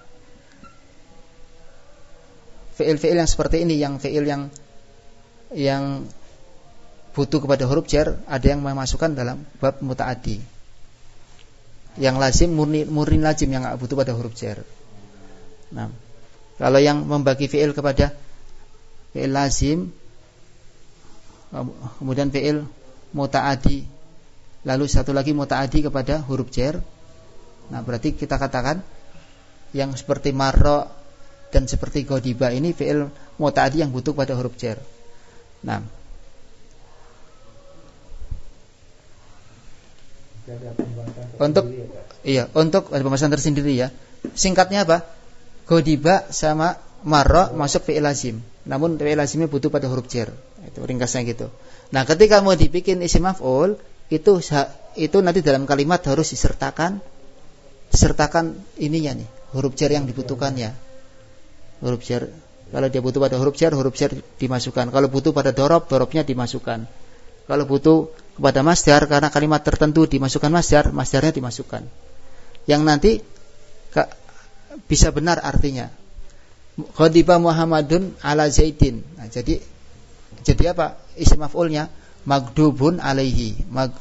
fi'il-fi'il yang seperti ini, yang fi'il yang butuh kepada huruf jar, ada yang memasukkan dalam bab muta'addi. Yang lazim murni lazim yang enggak butuh pada huruf jar. Nah, kalau yang membagi fi'il kepada fi'il lazim, kemudian fi'il muta'addi, lalu satu lagi muta'addi kepada huruf jar, nah berarti kita katakan yang seperti marra dan seperti ghadiba ini fi'il muta'addi yang butuh pada huruf jar. Nah, untuk ada pembahasan tersendiri ya. Singkatnya apa? Ghadiba sama marra masuk fi'il lazim. Namun fi'il lazimnya butuh pada huruf jar. Itu ringkasnya gitu. Nah, ketika mau dibikin isim maf'ul, itu nanti dalam kalimat harus disertakan ininya nih, huruf jar yang dibutuhkannya. Huruf jar. Kalau dia butuh pada huruf jar dimasukkan. Kalau butuh pada dorobnya dimasukkan. Kalau butuh kepada masdar, karena kalimat tertentu dimasukkan masdarnya dimasukkan. Yang nanti bisa benar artinya. Ghadiba Muhammadun ala Zaidin. Nah, jadi apa? Isim maf'ulnya magdubun alaihi. Nah,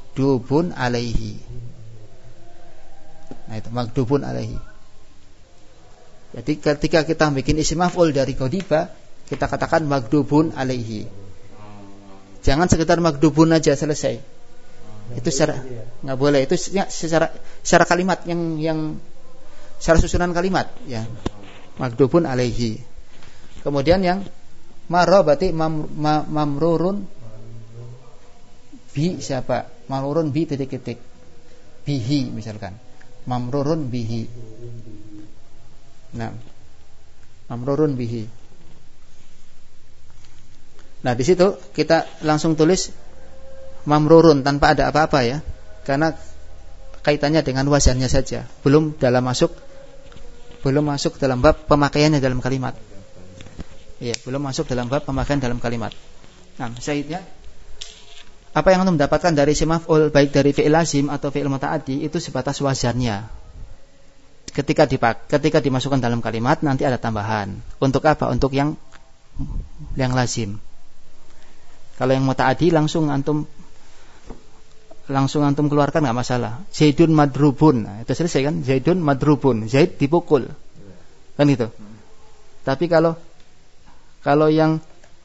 itu magdubun alaihi. Jadi ketika kita bikin isim maf'ul dari ghadiba, kita katakan magdubun alaihi. Jangan sekedar magdubun aja selesai. Itu secara enggak boleh. Itu secara kalimat yang secara susunan kalimat ya. Magdubun alaihi. Kemudian yang marra berarti mamrurun bi siapa? Mamrurun bi titik-titik. Bihi misalkan. Mamrurun bihi. Nah, mamrurun bihi. Nah, di situ kita langsung tulis mamrurun tanpa ada apa-apa ya. Karena kaitannya dengan wazannya saja, belum masuk dalam bab pemakaiannya dalam kalimat. Iya, belum masuk dalam bab pemakaian dalam kalimat. Nah, syahidnya apa yang antum mendapatkan dari isim maf'ul baik dari fi'il lazim atau fi'il muta'addi itu sebatas wazannya. Ketika dimasukkan dalam kalimat nanti ada tambahan. Untuk apa? Untuk yang lazim. Kalau yang muta'addi langsung antum keluarkan enggak masalah. Zaidun madrubun. Nah, itu selesai kan? Zaidun madrubun. Zaid dipukul. Kan itu. Tapi kalau yang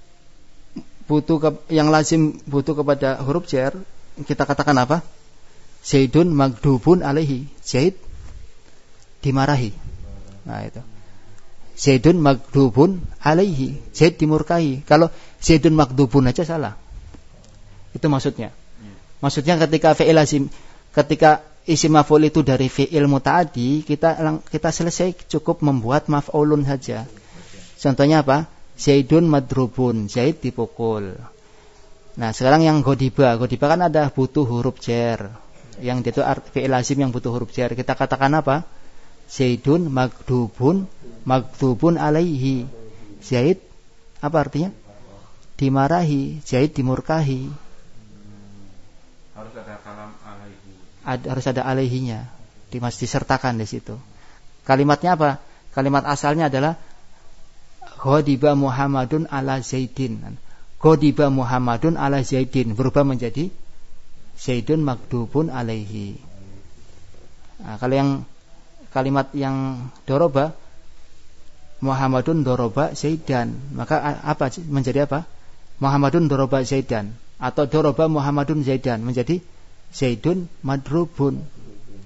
yang lazim butuh kepada huruf jar, kita katakan apa? Zaidun magdubun alaihi. Zaid dimarahi. Nah, itu. Zaidun magdubun alaihi. Zaid dimurkahi. Kalau Zaidun magdubun aja salah. Itu maksudnya. Maksudnya ketika fi'il lazim, ketika isim maf'ul itu dari fi'il muta'addi, kita selesai cukup membuat maf'ulun saja. Contohnya apa? Zaidun madrubun. Zaid dipukul. Nah, sekarang yang ghadiba kan ada butuh huruf jar. Yang itu fi'il lazim yang butuh huruf jar. Kita katakan apa? Zaidun magdubun alaihi. Zaid apa artinya? Dimarahi. Zaid dimurkahi. Harus ada kalam alaihi. Harus ada alaihinya. Disertakan di situ. Kalimatnya apa? Kalimat asalnya adalah Ghadiba Muhammadun ala Zaidin. Ghadiba Muhammadun ala Zaidin berubah menjadi Zaidun magdubun alaihi. Nah, kalau yang kalimat yang doroba, Muhammadun doroba Zaidan, maka apa menjadi apa? Muhammadun doroba Zaidan atau doroba Muhammadun Zaidan menjadi Zaidun madrubun.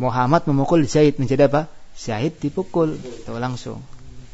Muhammad memukul Zaid, menjadi apa? Zaid dipukul, itu langsung.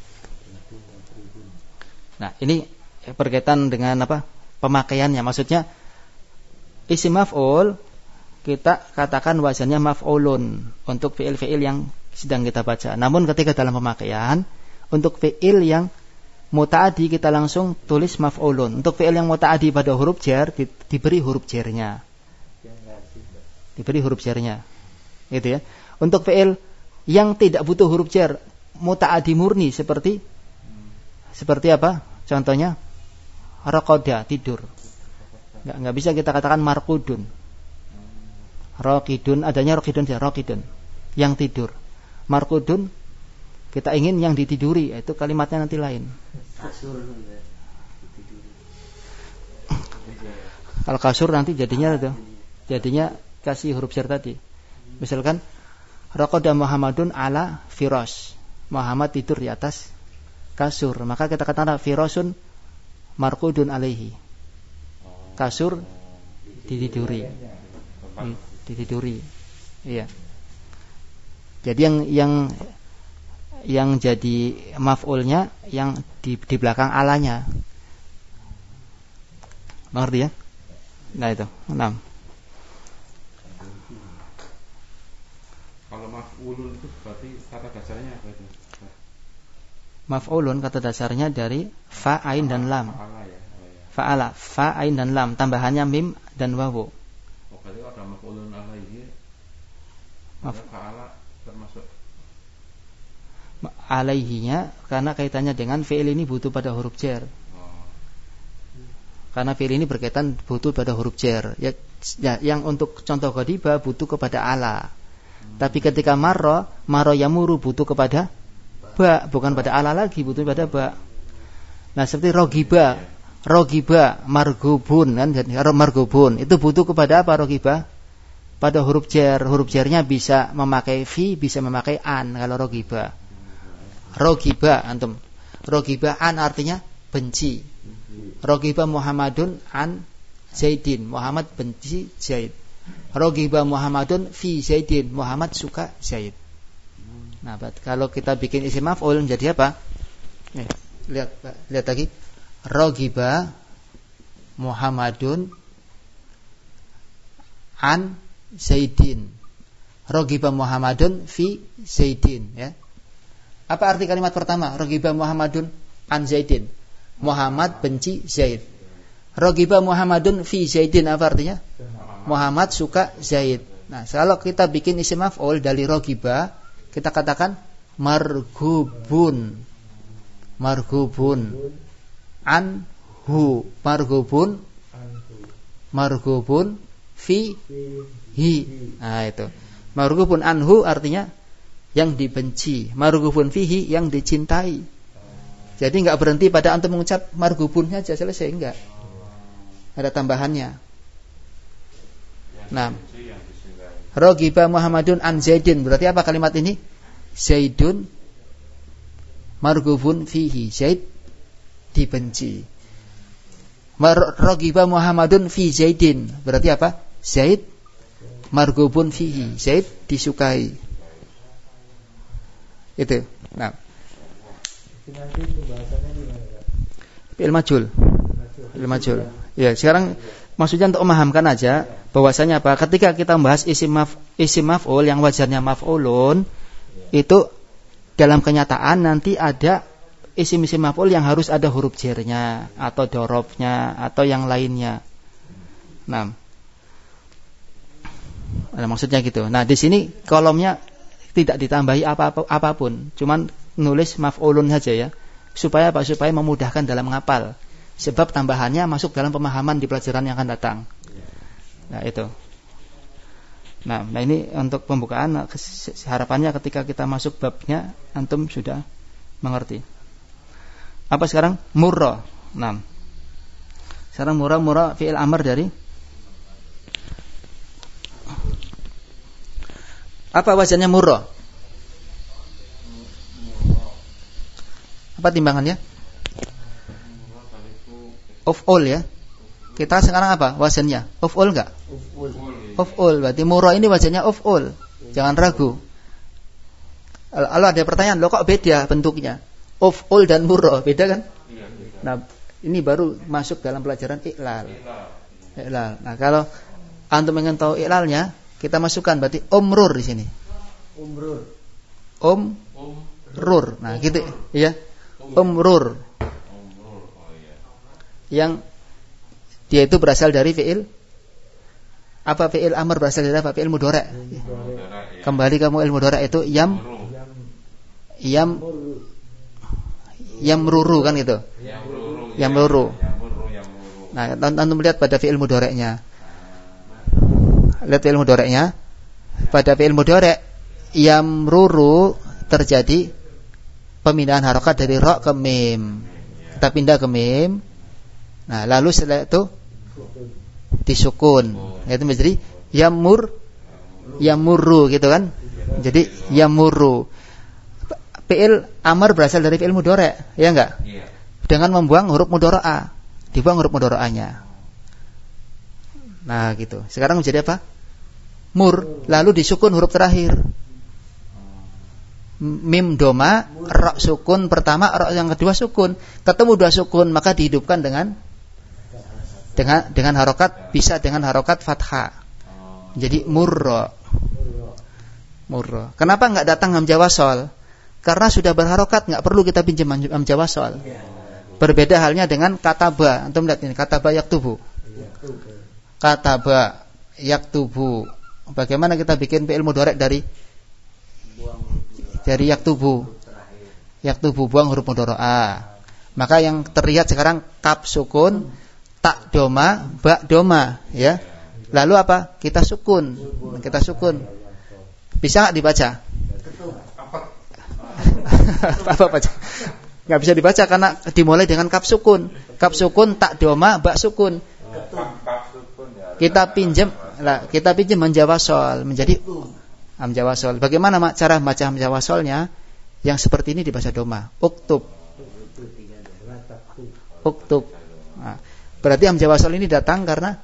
Nah, ini berkaitan dengan apa? Pemakaiannya. Maksudnya isim maf'ul kita katakan wazannya maf'ulun untuk fi'il-fi'il yang sedang kita baca. Namun ketika dalam pemakaian untuk fi'il yang muta'addi kita langsung tulis maf'ulun. Untuk fi'il yang muta'addi pada huruf jar diberi huruf jarnya. Diberi huruf jarnya. Gitu ya. Untuk fi'il yang tidak butuh huruf jar, muta'addi murni seperti apa? Contohnya raqada, tidur. Enggak bisa kita katakan marqudun. Raqidun, adanya raqidun ya, raqidun. Yang tidur. Marqudun kita ingin yang ditiduri, itu kalimatnya nanti lain. Kasur. Kalau kasur nanti jadinya itu. Jadinya kasih huruf jar tadi. Misalkan raqada Muhammadun ala firas. Muhammad tidur di atas kasur, maka kita katakan firasun marqudun alaihi. Kasur ditiduri. Ditiduri. Iya. Jadi yang jadi maf'ulnya yang di belakang alanya. Mengerti ya? Nah itu. 6. Kalau maf'ulun itu berarti kata dasarnya apa itu? Maf'ulun kata dasarnya dari fa, ain dan lam. Fa'ala ya. Fa'ala, fa, ain dan lam, tambahannya mim dan wawu. Oh, berarti ada maf'ulun alaihi. Fa'ala termasuk alaihinya karena kaitannya dengan fi'il ini butuh pada huruf jar. Karena fi'il ini berkaitan butuh pada huruf jar. Ya, yang untuk contoh ghadiba butuh kepada ala. Tapi ketika marra yamuru butuh kepada ba, bukan pada ala lagi, butuh pada ba. Nah, seperti rogiba, margubun kan, margubun itu butuh kepada apa rogiba? Pada huruf jar. Huruf jarnya bisa memakai fi, bisa memakai an kalau rogiba. Rogiba antum. Rogiba an artinya benci. Rogiba Muhammadun an Zaidin. Muhammad benci Zaid. Rogiba Muhammadun fi Zaidin. Muhammad suka Zaid. Nah, kalau kita bikin isim maf'ul jadi apa? Nih, lihat lagi. Rogiba Muhammadun an Zaidin. Rogiba Muhammadun fi Zaidin, ya. Apa arti kalimat pertama? Rogiba Muhammadun an Zaidin. Muhammad benci Zaid. Rogiba Muhammadun fi Zaidin, apa artinya? Muhammad suka Zaid. Nah, kalau kita bikin isim maf'ul dari rogiba, kita katakan margubun. Margubun anhu. Margubun fi hi. Nah, itu. Margubun anhu artinya yang dibenci, margubun fihi yang dicintai. Jadi enggak berhenti pada antum mengucap margubun saja selesai, enggak. Ada tambahannya. Nah, rogiba Muhammadun an Zaidin, berarti apa kalimat ini? Zaidun margubun fihi, Zaid dibenci. Rogiba Muhammadun fi Zaidin, berarti apa? Zaid margubun fihi, Zaid disukai. Itu. Nah. Nanti pembahasannya gimana, Pak? Fi'il majhul. Ya, sekarang maksudnya untuk memahamkan aja bahwasanya apa? Ketika kita membahas isim maf'ul yang wajarnya maf'ulun, itu dalam kenyataan nanti ada isim-isim maf'ul yang harus ada huruf jarnya atau dorobnya atau yang lainnya. Nah, maksudnya gitu. Nah, di sini kolomnya tidak ditambahi apapun, cuman nulis maf'ulun saja ya. Supaya apa? Supaya memudahkan dalam menghafal. Sebab tambahannya masuk dalam pemahaman di pelajaran yang akan datang. Nah, itu. Nah, ini untuk pembukaan, harapannya ketika kita masuk babnya antum sudah mengerti. Apa sekarang? Murra. Nah. Sekarang murra fi'il amr dari apa wazannya murra? Apa timbangannya? Uf'ul ya. Kita sekarang apa wazannya? Uf'ul enggak? Uf'ul. Berarti murra ini wazannya uf'ul. Jangan ragu. Kalau ada pertanyaan, lo kok beda bentuknya? Uf'ul dan murra, beda kan? Nah, ini baru masuk dalam pelajaran iqlal. Nah, kalau antum ingin tahu iqlalnya, kita masukkan berarti umrur di sini. Umrur. Nah, gitu ya. Umrur. Yang dia itu berasal dari fi'il apa? Fi'il amr berasal dari apa? Fi'il mudhari'. Kembali kamu ilmu mudhari' itu yamruru kan gitu. Yamruru. Nah, antum lihat pada fi'il mudhari'nya. Lihat fi'il mudhari'nya. Pada fi'il mudhari' yamruru terjadi pemindahan harokat dari ra ke mim. Kita pindah ke mim. Nah, lalu setelah itu disukun. Itu menjadi yamurru gitu kan? Jadi yamurru. Fi'il amr berasal dari fi'il mudhari', ya enggak? Dengan membuang huruf mudhara'ah. Dibuang huruf mudhara'ahnya. Nah, gitu. Sekarang menjadi apa? Mur, lalu disukun huruf terakhir. Mim doma, ra sukun pertama, ra yang kedua sukun. Ketemu dua sukun, maka dihidupkan dengan harokat, bisa dengan harokat fathah. Jadi murra. Kenapa enggak datang hamzah wasal? Karena sudah berharokat, enggak perlu kita pinjam hamzah wasal. Berbeda halnya dengan kataba. Antum lihat ini, kataba yaktubu. Kataba yaktubu. Bagaimana kita bikin fi'il mudhari' dari yaktubu? Yaktubu buang huruf mudhara'ah. Maka yang terlihat sekarang kaf sukun, tak doma, ba doma, ya. Lalu apa? Kita sukun. Bisa enggak dibaca? Apa baca? Enggak bisa dibaca karena dimulai dengan kaf sukun. Kaf sukun, tak doma, ba sukun. Kita pinjam hamzah wasal menjadi hamzah wasal. Bagaimana cara baca hamzah wasalnya? Yang seperti ini dibaca doma. Uktub. Nah, berarti hamzah wasal ini datang karena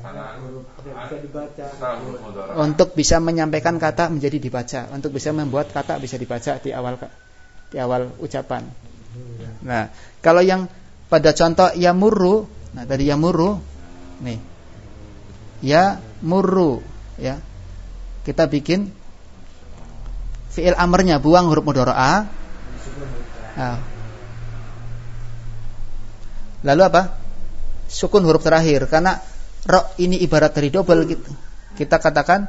untuk bisa menyampaikan kata menjadi dibaca, untuk bisa membuat kata bisa dibaca di awal ucapan. Nah, kalau yang pada contoh yamurru, nah tadi yamurru, nih yamurru, ya. Kita bikin fi'il amrnya, buang huruf mudhara'ah. Nah. Lalu apa? Sukun huruf terakhir, karena ra ini ibarat dari double gitu. Kita katakan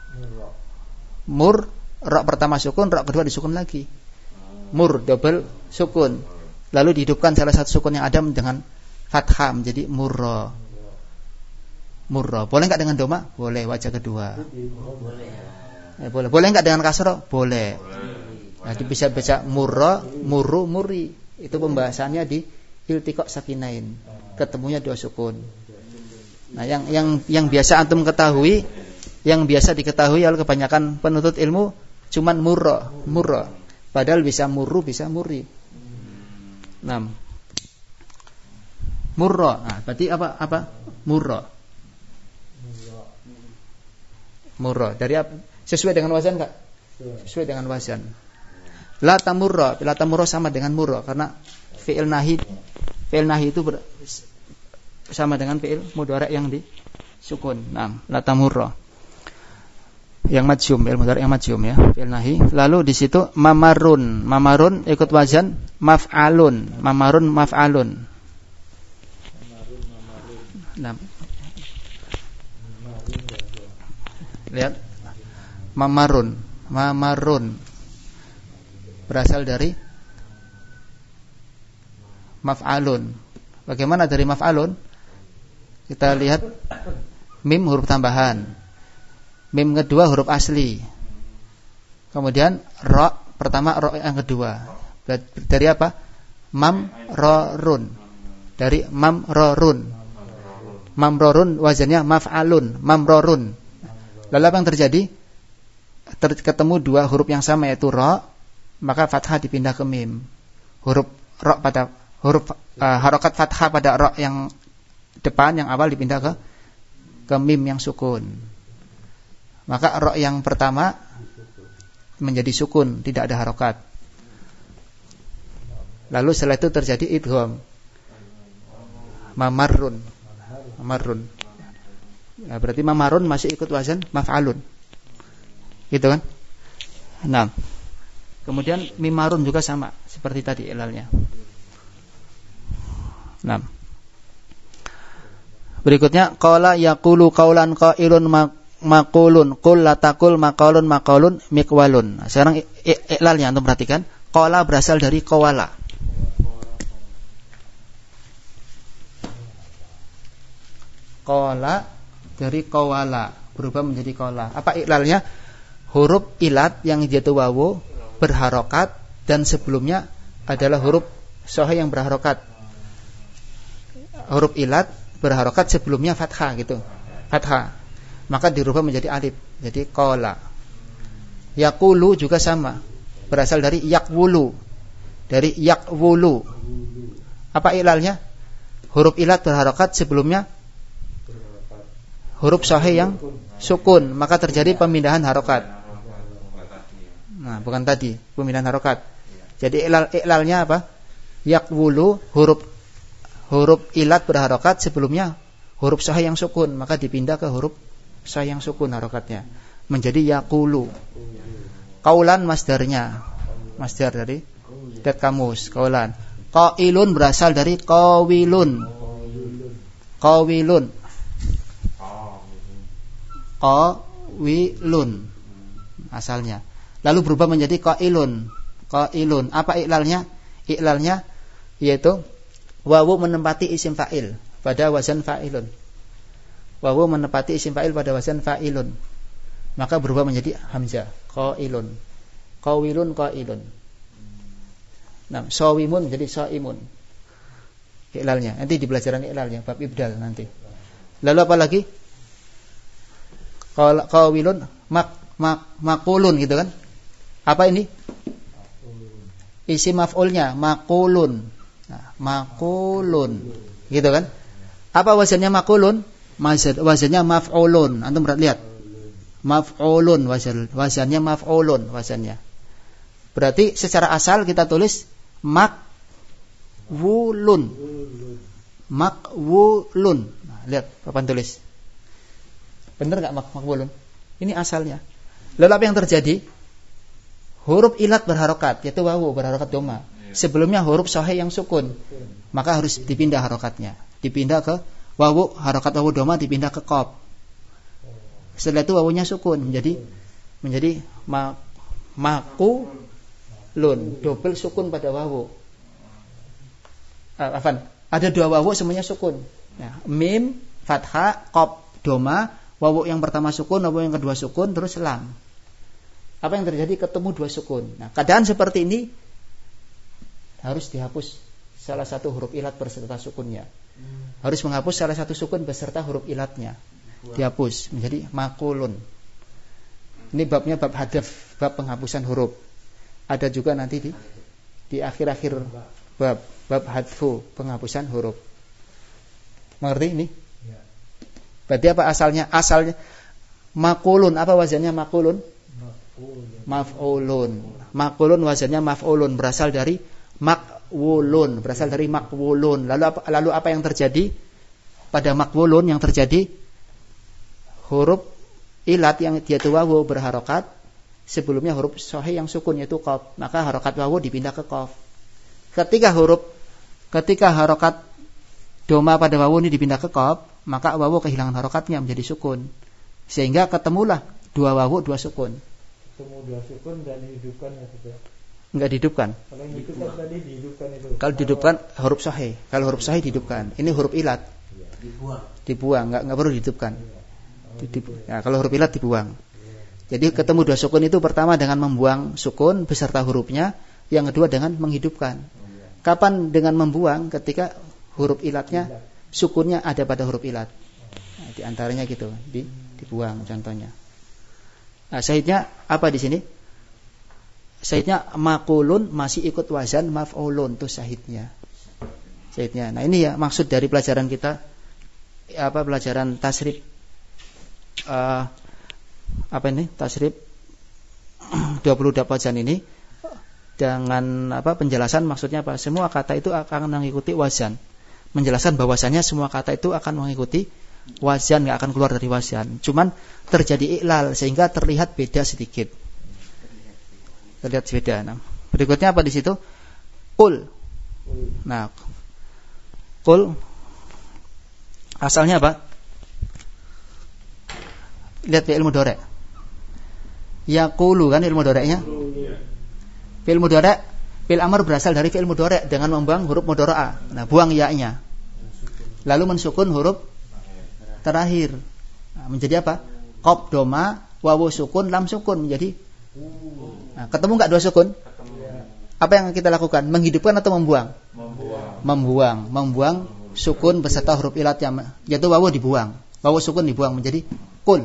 mur, ra pertama sukun, ra kedua disukun lagi. Mur double sukun. Lalu dihidupkan salah satu sukun yang ada dengan fathah menjadi murra. Boleh enggak dengan doma? Boleh, wajah kedua. Boleh. Boleh enggak dengan kasrah? Boleh. Nah, bisa baca murra, murru, muri. Itu pembahasannya di iltiqa sakinain. Ketemunya dua sukun. Nah, yang biasa antum ketahui, yang biasa diketahui oleh kebanyakan penuntut ilmu cuman murra. Padahal bisa murru, bisa muri. 6. Murra. Nah, berarti apa? Murra. Dari apa? Sesuai dengan wazan enggak? Sesuai dengan wazan. La tamurra sama dengan murra karena fi'il nahi itu sama dengan fi'il mudhari' yang disukun. Nah, la tamurra. Yang majzum, fi'il mudhari' yang majzum ya, fi'il nahi. Lalu di situ mamarun ikut wazan maf'alun. Nah. Lihat. Mamarun berasal dari maf'alun. Bagaimana dari maf'alun? Kita lihat mim huruf tambahan. Mim kedua huruf asli. Kemudian ra pertama, ra yang kedua. Dari apa? Mamrorun. Dari mamrorun. Mamrorun wazannya maf'alun, mamrorun. Lalu apa yang terjadi? Ketemu dua huruf yang sama yaitu ra, maka fathah dipindah ke mim. Huruf ra pada harokat fathah pada ra yang depan, yang awal dipindah ke mim yang sukun. Maka ro yang pertama menjadi sukun, tidak ada harokat. Lalu setelah itu terjadi idgham. Mamarrun. Nah, berarti mamarun masih ikut wazan maf'alun. Gitu kan? Nah. Kemudian mimarun juga sama seperti tadi ilalnya. Nah. Berikutnya qala yaqulu qaulan qailun maqulun qul la taqul maqalun maqalun miqwalun. Nah, sekarang ilalnya antum perhatikan. Qala berasal dari qawala. Qala dari qawala berubah menjadi qala. Apa ilalnya? Huruf ilat yang jatuh wawu berharokat dan sebelumnya adalah huruf sahih yang berharokat. Huruf ilat berharokat sebelumnya fathah gitu. Fathah. Maka dirubah menjadi alif. Jadi qala. Yaqulu juga sama. Berasal dari yaqwulu. Dari yaqwulu. Apa ilalnya? Huruf ilat berharokat sebelumnya huruf sahih yang sukun, maka terjadi pemindahan harokat. Nah, bukan tadi pemindahan harokat. Jadi ilalnya apa? Yaqwulu, huruf ilat berharokat sebelumnya huruf sahih yang sukun, maka dipindah ke huruf sahih yang sukun harokatnya menjadi yaqulu. Qaulan masdarnya, masdar dari dat kamus qaulan. Qailun berasal dari qawilun. Qawilun. Qawilun asalnya. Lalu berubah menjadi qailun. Qailun. Apa iklalnya? Iklalnya yaitu wawu menempati isim fa'il pada wazan fa'ilun. Wawu menempati isim fa'il pada wazan fa'ilun. Maka berubah menjadi hamzah. Qailun. Qawilun qailun. Nah, sawimun menjadi saimun. Iklalnya. Nanti di pelajaran iklalnya bab ibdal nanti. Lalu apa lagi? Qawilun maqulun gitu kan? Apa ini? Isim maf'ulnya maqulun. Nah, maqulun. Gitu kan? Apa wazannya maqulun? Wazannya maf'ulun. Antum lihat. Maf'ulun wazannya maf'ulun wazannya. Berarti secara asal kita tulis maqwulun. Maqwulun. Nah, lihat papan tulis. Benar enggak maqwulun? Ini asalnya. Lalu apa yang terjadi? Huruf ilat berharokat, yaitu wawu berharokat doma. Sebelumnya huruf sahih yang sukun, maka harus dipindah harokatnya. Dipindah ke wawu, harokat wawu doma dipindah ke qaf. Setelah itu wawunya sukun menjadi maqulun, double sukun pada wawu. Ada dua wawu semuanya sukun. Nah, mim fathah, qaf doma, wawu yang pertama sukun, wawu yang kedua sukun, terus lam. Apa yang terjadi? Ketemu dua sukun. Nah, keadaan seperti ini harus dihapus salah satu huruf ilat beserta sukunnya. Harus menghapus salah satu sukun beserta huruf ilatnya. Dihapus menjadi maqulun. Ini babnya bab hadaf, bab penghapusan huruf. Ada juga nanti di akhir-akhir bab hadfu, penghapusan huruf. Mengerti ini? Berarti apa asalnya? Asalnya maqulun. Apa wazannya maqulun? Maf'ulun. Maqulun wazannya maf'ulun, berasal dari maqwulun, berasal dari maqwulun. Lalu apa yang terjadi pada maqwulun? Yang terjadi huruf ilat yang dia itu wawu berharokat, sebelumnya huruf sahih yang sukun yaitu qaf, maka harokat wawu dipindah ke qaf. Ketika harokat doma pada wawu ini dipindah ke qaf, maka wawu kehilangan harokatnya menjadi sukun, sehingga ketemulah dua wawu dua sukun. Ketemu dua sukun dan dihidupkan ya sudah. Enggak dihidupkan. Kalau yang itu kan tadi dihidupkan itu. Kalau dihidupkan huruf sahih. Kalau huruf sahih dihidupkan. Ini huruf ilat. Dibuang, enggak perlu dihidupkan. Ya, kalau huruf ilat dibuang. Jadi ketemu dua sukun itu pertama dengan membuang sukun beserta hurufnya, yang kedua dengan menghidupkan. Kapan dengan membuang? Ketika huruf ilatnya sukunnya ada pada huruf ilat. Nah, di antaranya gitu, dibuang contohnya. Nah, syahidnya apa di sini? Syahidnya maqulun masih ikut wazan maf'ulun, itu syahidnya. Syahidnya. Nah, ini ya maksud dari pelajaran kita, pelajaran tasrif tasrif 28 wazan ini dengan penjelasan maksudnya apa? Semua kata itu akan mengikuti wazan. Menjelaskan bahwasannya semua kata itu akan mengikuti wazan, enggak akan keluar dari wazan. Cuman terjadi iklal sehingga terlihat beda sedikit. Terlihat beda. Nah, berikutnya apa di situ? Qul. Nah, qul asalnya apa? Lihat fi'il mudhari'. Yaqulu kan fi'il mudhari'nya? Fi'il mudhari', fi'il amr berasal dari fi'il mudhari' dengan membuang huruf mudhara'ah. Nah, buang ya-nya. Lalu mensukun huruf terakhir. Nah, menjadi apa? Qaf doma, wawu sukun, lam sukun menjadi. Nah, ketemu enggak dua sukun? Apa yang kita lakukan? Menghidupkan atau membuang? Membuang sukun beserta huruf ilatnya, yaitu wawu dibuang. Wawu sukun dibuang menjadi qul.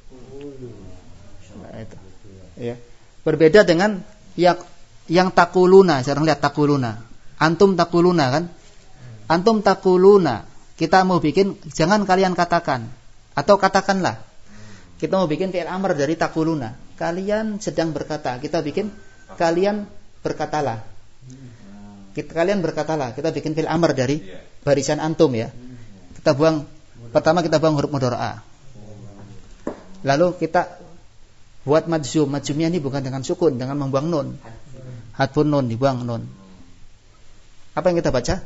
Nah, itu. Ya. Berbeda dengan yang takuluna. Sekarang lihat takuluna. Antum takuluna kan? Antum takuluna. Kita mau bikin, jangan kalian katakan atau katakanlah. Kita mau bikin fi'il amr dari takuluna. Kalian sedang berkata. Kita bikin kalian berkatalah. Kalian berkatalah. Kita bikin fi'il amr dari barisan antum ya. Pertama kita buang huruf mudhara'ah. Lalu kita buat majzum. Majzumnya ini bukan dengan sukun, dengan membuang nun. Hadfun nun, dibuang nun. Apa yang kita baca?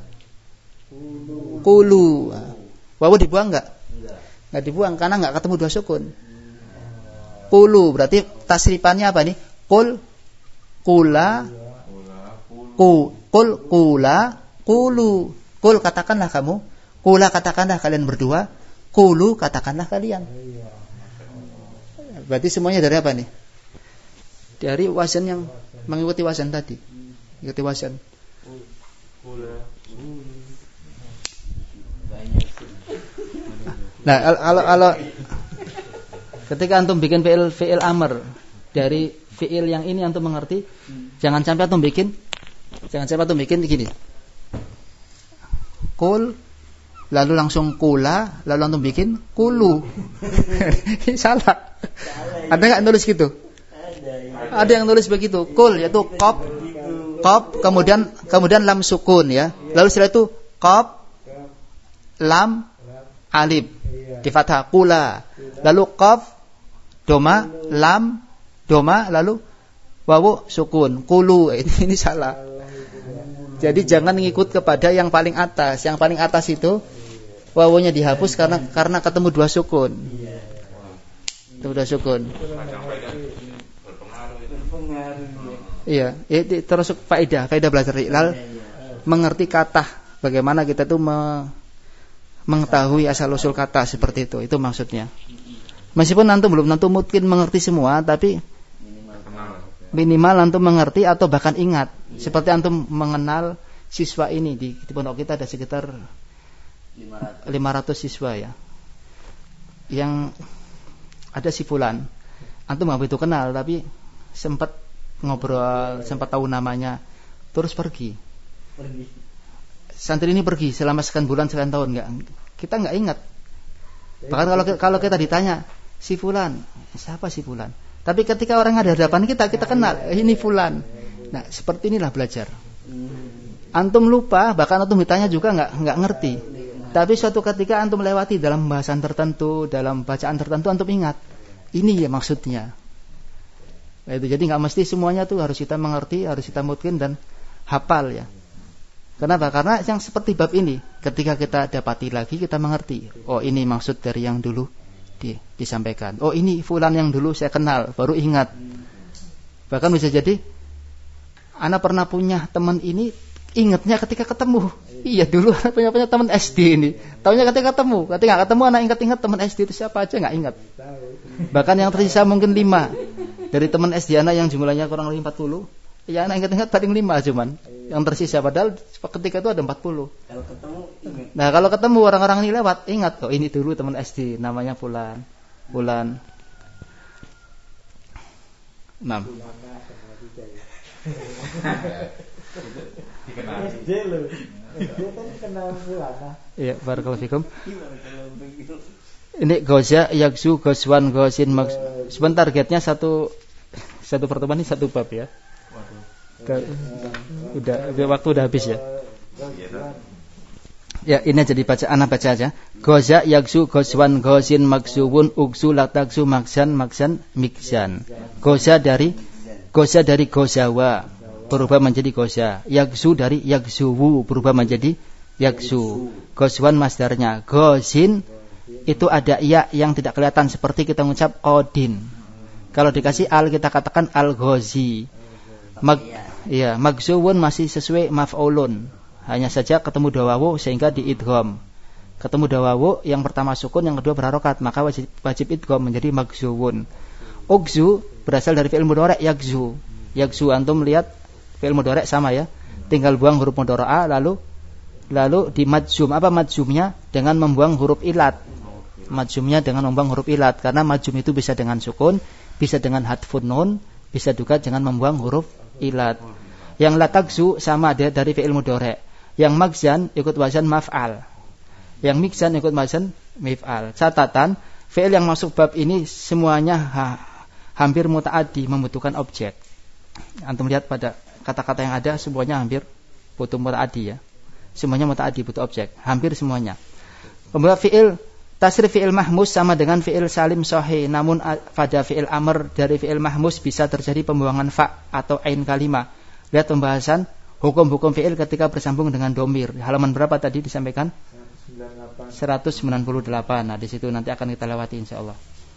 Qulu. Wawu dibuang enggak? Enggak dibuang karena enggak ketemu dua sukun. Qulu berarti tasrifannya apa nih? Qul, qula, qul, qula, qulu. Qul katakanlah kamu, qula katakanlah kalian berdua, qulu katakanlah kalian. Berarti semuanya dari apa nih? Dari wazan yang mengikuti wazan tadi. Mengikuti wazan. Nah, kalau ketika antum bikin fi'il amr dari fi'il yang ini antum mengerti, jangan sampai antum bikin gini. Qul lalu langsung qula, lalu antum bikin qulu. Ini salah. Ada enggak nulis gitu? Ada yang nulis begitu. Qul yaitu qaf kemudian lam sukun ya. Lalu setelah itu qaf lam alif di fathah qula. Lalu qaf doma lam doma lalu wawu sukun qulu. Ini salah. Jadi jangan ngikut kepada yang paling atas. Yang paling atas itu wawunya dihapus karena ketemu dua sukun. Itu dua sukun. Iya, itu terus faedah belajar ilal, mengerti kata, bagaimana kita tuh mengetahui asal usul kata seperti itu maksudnya. Meskipun antum belum tentu mungkin mengerti semua, tapi minimal antum mengerti atau bahkan ingat. Seperti antum mengenal siswa ini di pondok kita ada sekitar 500 siswa ya. Yang ada si fulan. Antum enggak begitu kenal tapi sempat ngobrol, sempat tahu namanya, terus pergi. Santri ini pergi selama sekian bulan, sekian tahun kita enggak ingat. Bahkan kalau kita ditanya, si fulan, siapa si fulan? Tapi ketika orang ada di hadapan kita kenal, ini fulan. Nah, seperti inilah belajar. Antum lupa, bahkan antum ditanya juga enggak ngerti. Tapi suatu ketika antum melewati dalam bahasan tertentu, dalam bacaan tertentu, antum ingat. Ini ya maksudnya. Nah, itu jadi enggak mesti semuanya tuh harus kita mengerti, harus kita mungkin dan hafal ya. Kenapa? Karena yang seperti bab ini, ketika kita dapati lagi kita mengerti. Oh, ini maksud dari yang dulu disampaikan. Oh, ini fulan yang dulu saya kenal, baru ingat. Bahkan bisa jadi ana pernah punya teman ini, ingatnya ketika ketemu. Iya, dulu punya teman SD ini. Taunya ketika ketemu. Ketika enggak ketemu ana ingat-ingat teman SD itu siapa aja enggak ingat. Bahkan yang tersisa mungkin 5. Dari teman SD ana yang jumlahnya kurang lebih 40. Ya ana ingat-ingat paling 5 cuman. Yang tersisa padahal ketika itu ada 40. Kalau ketemu ingat. Nah, kalau ketemu orang-orang ini lewat, ingat oh ini dulu teman SD namanya fulan. 6. SD loh. SD kan kenal Fulana. Iya, barakallahu fikum. Ini goza, yakzu, gozwan, gozin, sebentar, targetnya satu pertemuan ini satu bab ya. Waktu udah habis ya. Ya, ini jadi anak baca aja. Goza, yakzu, gozwan, gozin, makzuwun, ugzu, latakzu, maksan, miksan. Goza dari gozawa berubah menjadi goza. Yakzu dari yakzuwu berubah menjadi yakzu. Gozwan masdarnya. Gozin itu ada ya yang tidak kelihatan seperti kita mengucap qadin. Kalau dikasih al kita katakan al-ghazi. Magzuwun masih sesuai maf'ulun. Hanya saja ketemu dua wawu sehingga diidgham. Ketemu dua wawu, yang pertama sukun, yang kedua berharokat, maka wajib idgham menjadi magzuwun. Ugzu berasal dari fi'il mudhari' yakzu. Yakzu antum lihat fi'il mudhari' sama ya. Tinggal buang huruf mudhari'ah lalu di majzum. Apa majzumnya? Dengan membuang huruf ilat. Majzumnya dengan membuang huruf ilat, karena majzum itu bisa dengan sukun, bisa dengan hadfun nun, bisa juga dengan membuang huruf ilat. Yang latakzu sama dia dari fi'il mudhari'. Yang magzan ikut wazan maf'al. Yang mikzan ikut wazan mif'al. Catatan, fi'il yang masuk bab ini semuanya hampir muta'addi, membutuhkan objek. Antum lihat pada kata-kata yang ada semuanya hampir butuh muta'addi ya. Semuanya muta'addi butuh objek, hampir semuanya. Kemudian fi'il tasrif fi'il mahmus sama dengan fi'il salim sahih, namun pada fi'il amr dari fi'il mahmus bisa terjadi pembuangan fa atau ain kalimah. Lihat pembahasan hukum-hukum fi'il ketika bersambung dengan domir. Halaman berapa tadi disampaikan? 198. Nah, di situ nanti akan kita lewati insyaallah.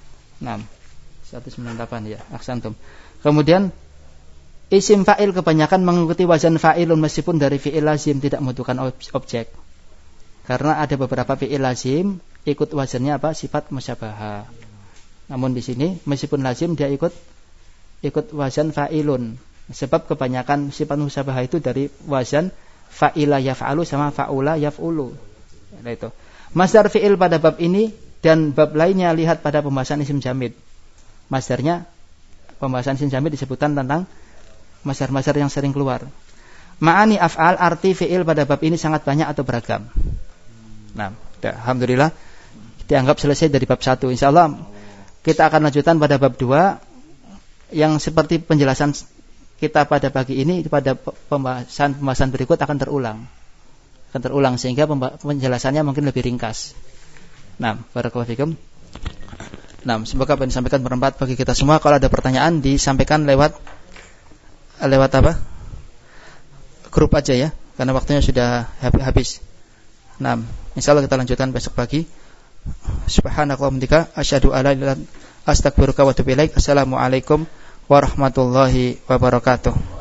198 ya, aksantum. Kemudian isim fa'il kebanyakan mengikuti wazan fa'ilun meskipun dari fi'il lazim tidak membutuhkan objek. Karena ada beberapa fi'il lazim ikut wazannya apa? Sifat musyabahah. Namun di sini meskipun lazim dia ikut wazan fa'ilun. Sebab kebanyakan sifat musyabahah itu dari wazan fa'ila yaf'alu sama fa'ula yaf'ulu. Nah itu. Masdar fi'il pada bab ini dan bab lainnya lihat pada pembahasan isim jamid. Masdarnya pembahasan isim jamid disebutkan tentang masdar-masdar yang sering keluar. Ma'ani af'al arti fi'il pada bab ini sangat banyak atau beragam. Nah, alhamdulillah dianggap selesai dari bab 1. Insyaallah kita akan lanjutkan pada bab 2 yang seperti penjelasan kita pada pagi ini, pada pembahasan berikut akan terulang sehingga penjelasannya mungkin lebih ringkas. Nah, barakallahu fikum. Nah, semoga apa yang disampaikan bermanfaat bagi kita semua. Kalau ada pertanyaan disampaikan lewat apa? Grup aja ya, karena waktunya sudah habis. Nah, insyaallah kita lanjutkan besok pagi. Subhanakallahumma wa bihamdika asyhadu an la ilaha illa anta astaghfiruka wa atubu ilaik. Assalamualaikum warahmatullahi wabarakatuh.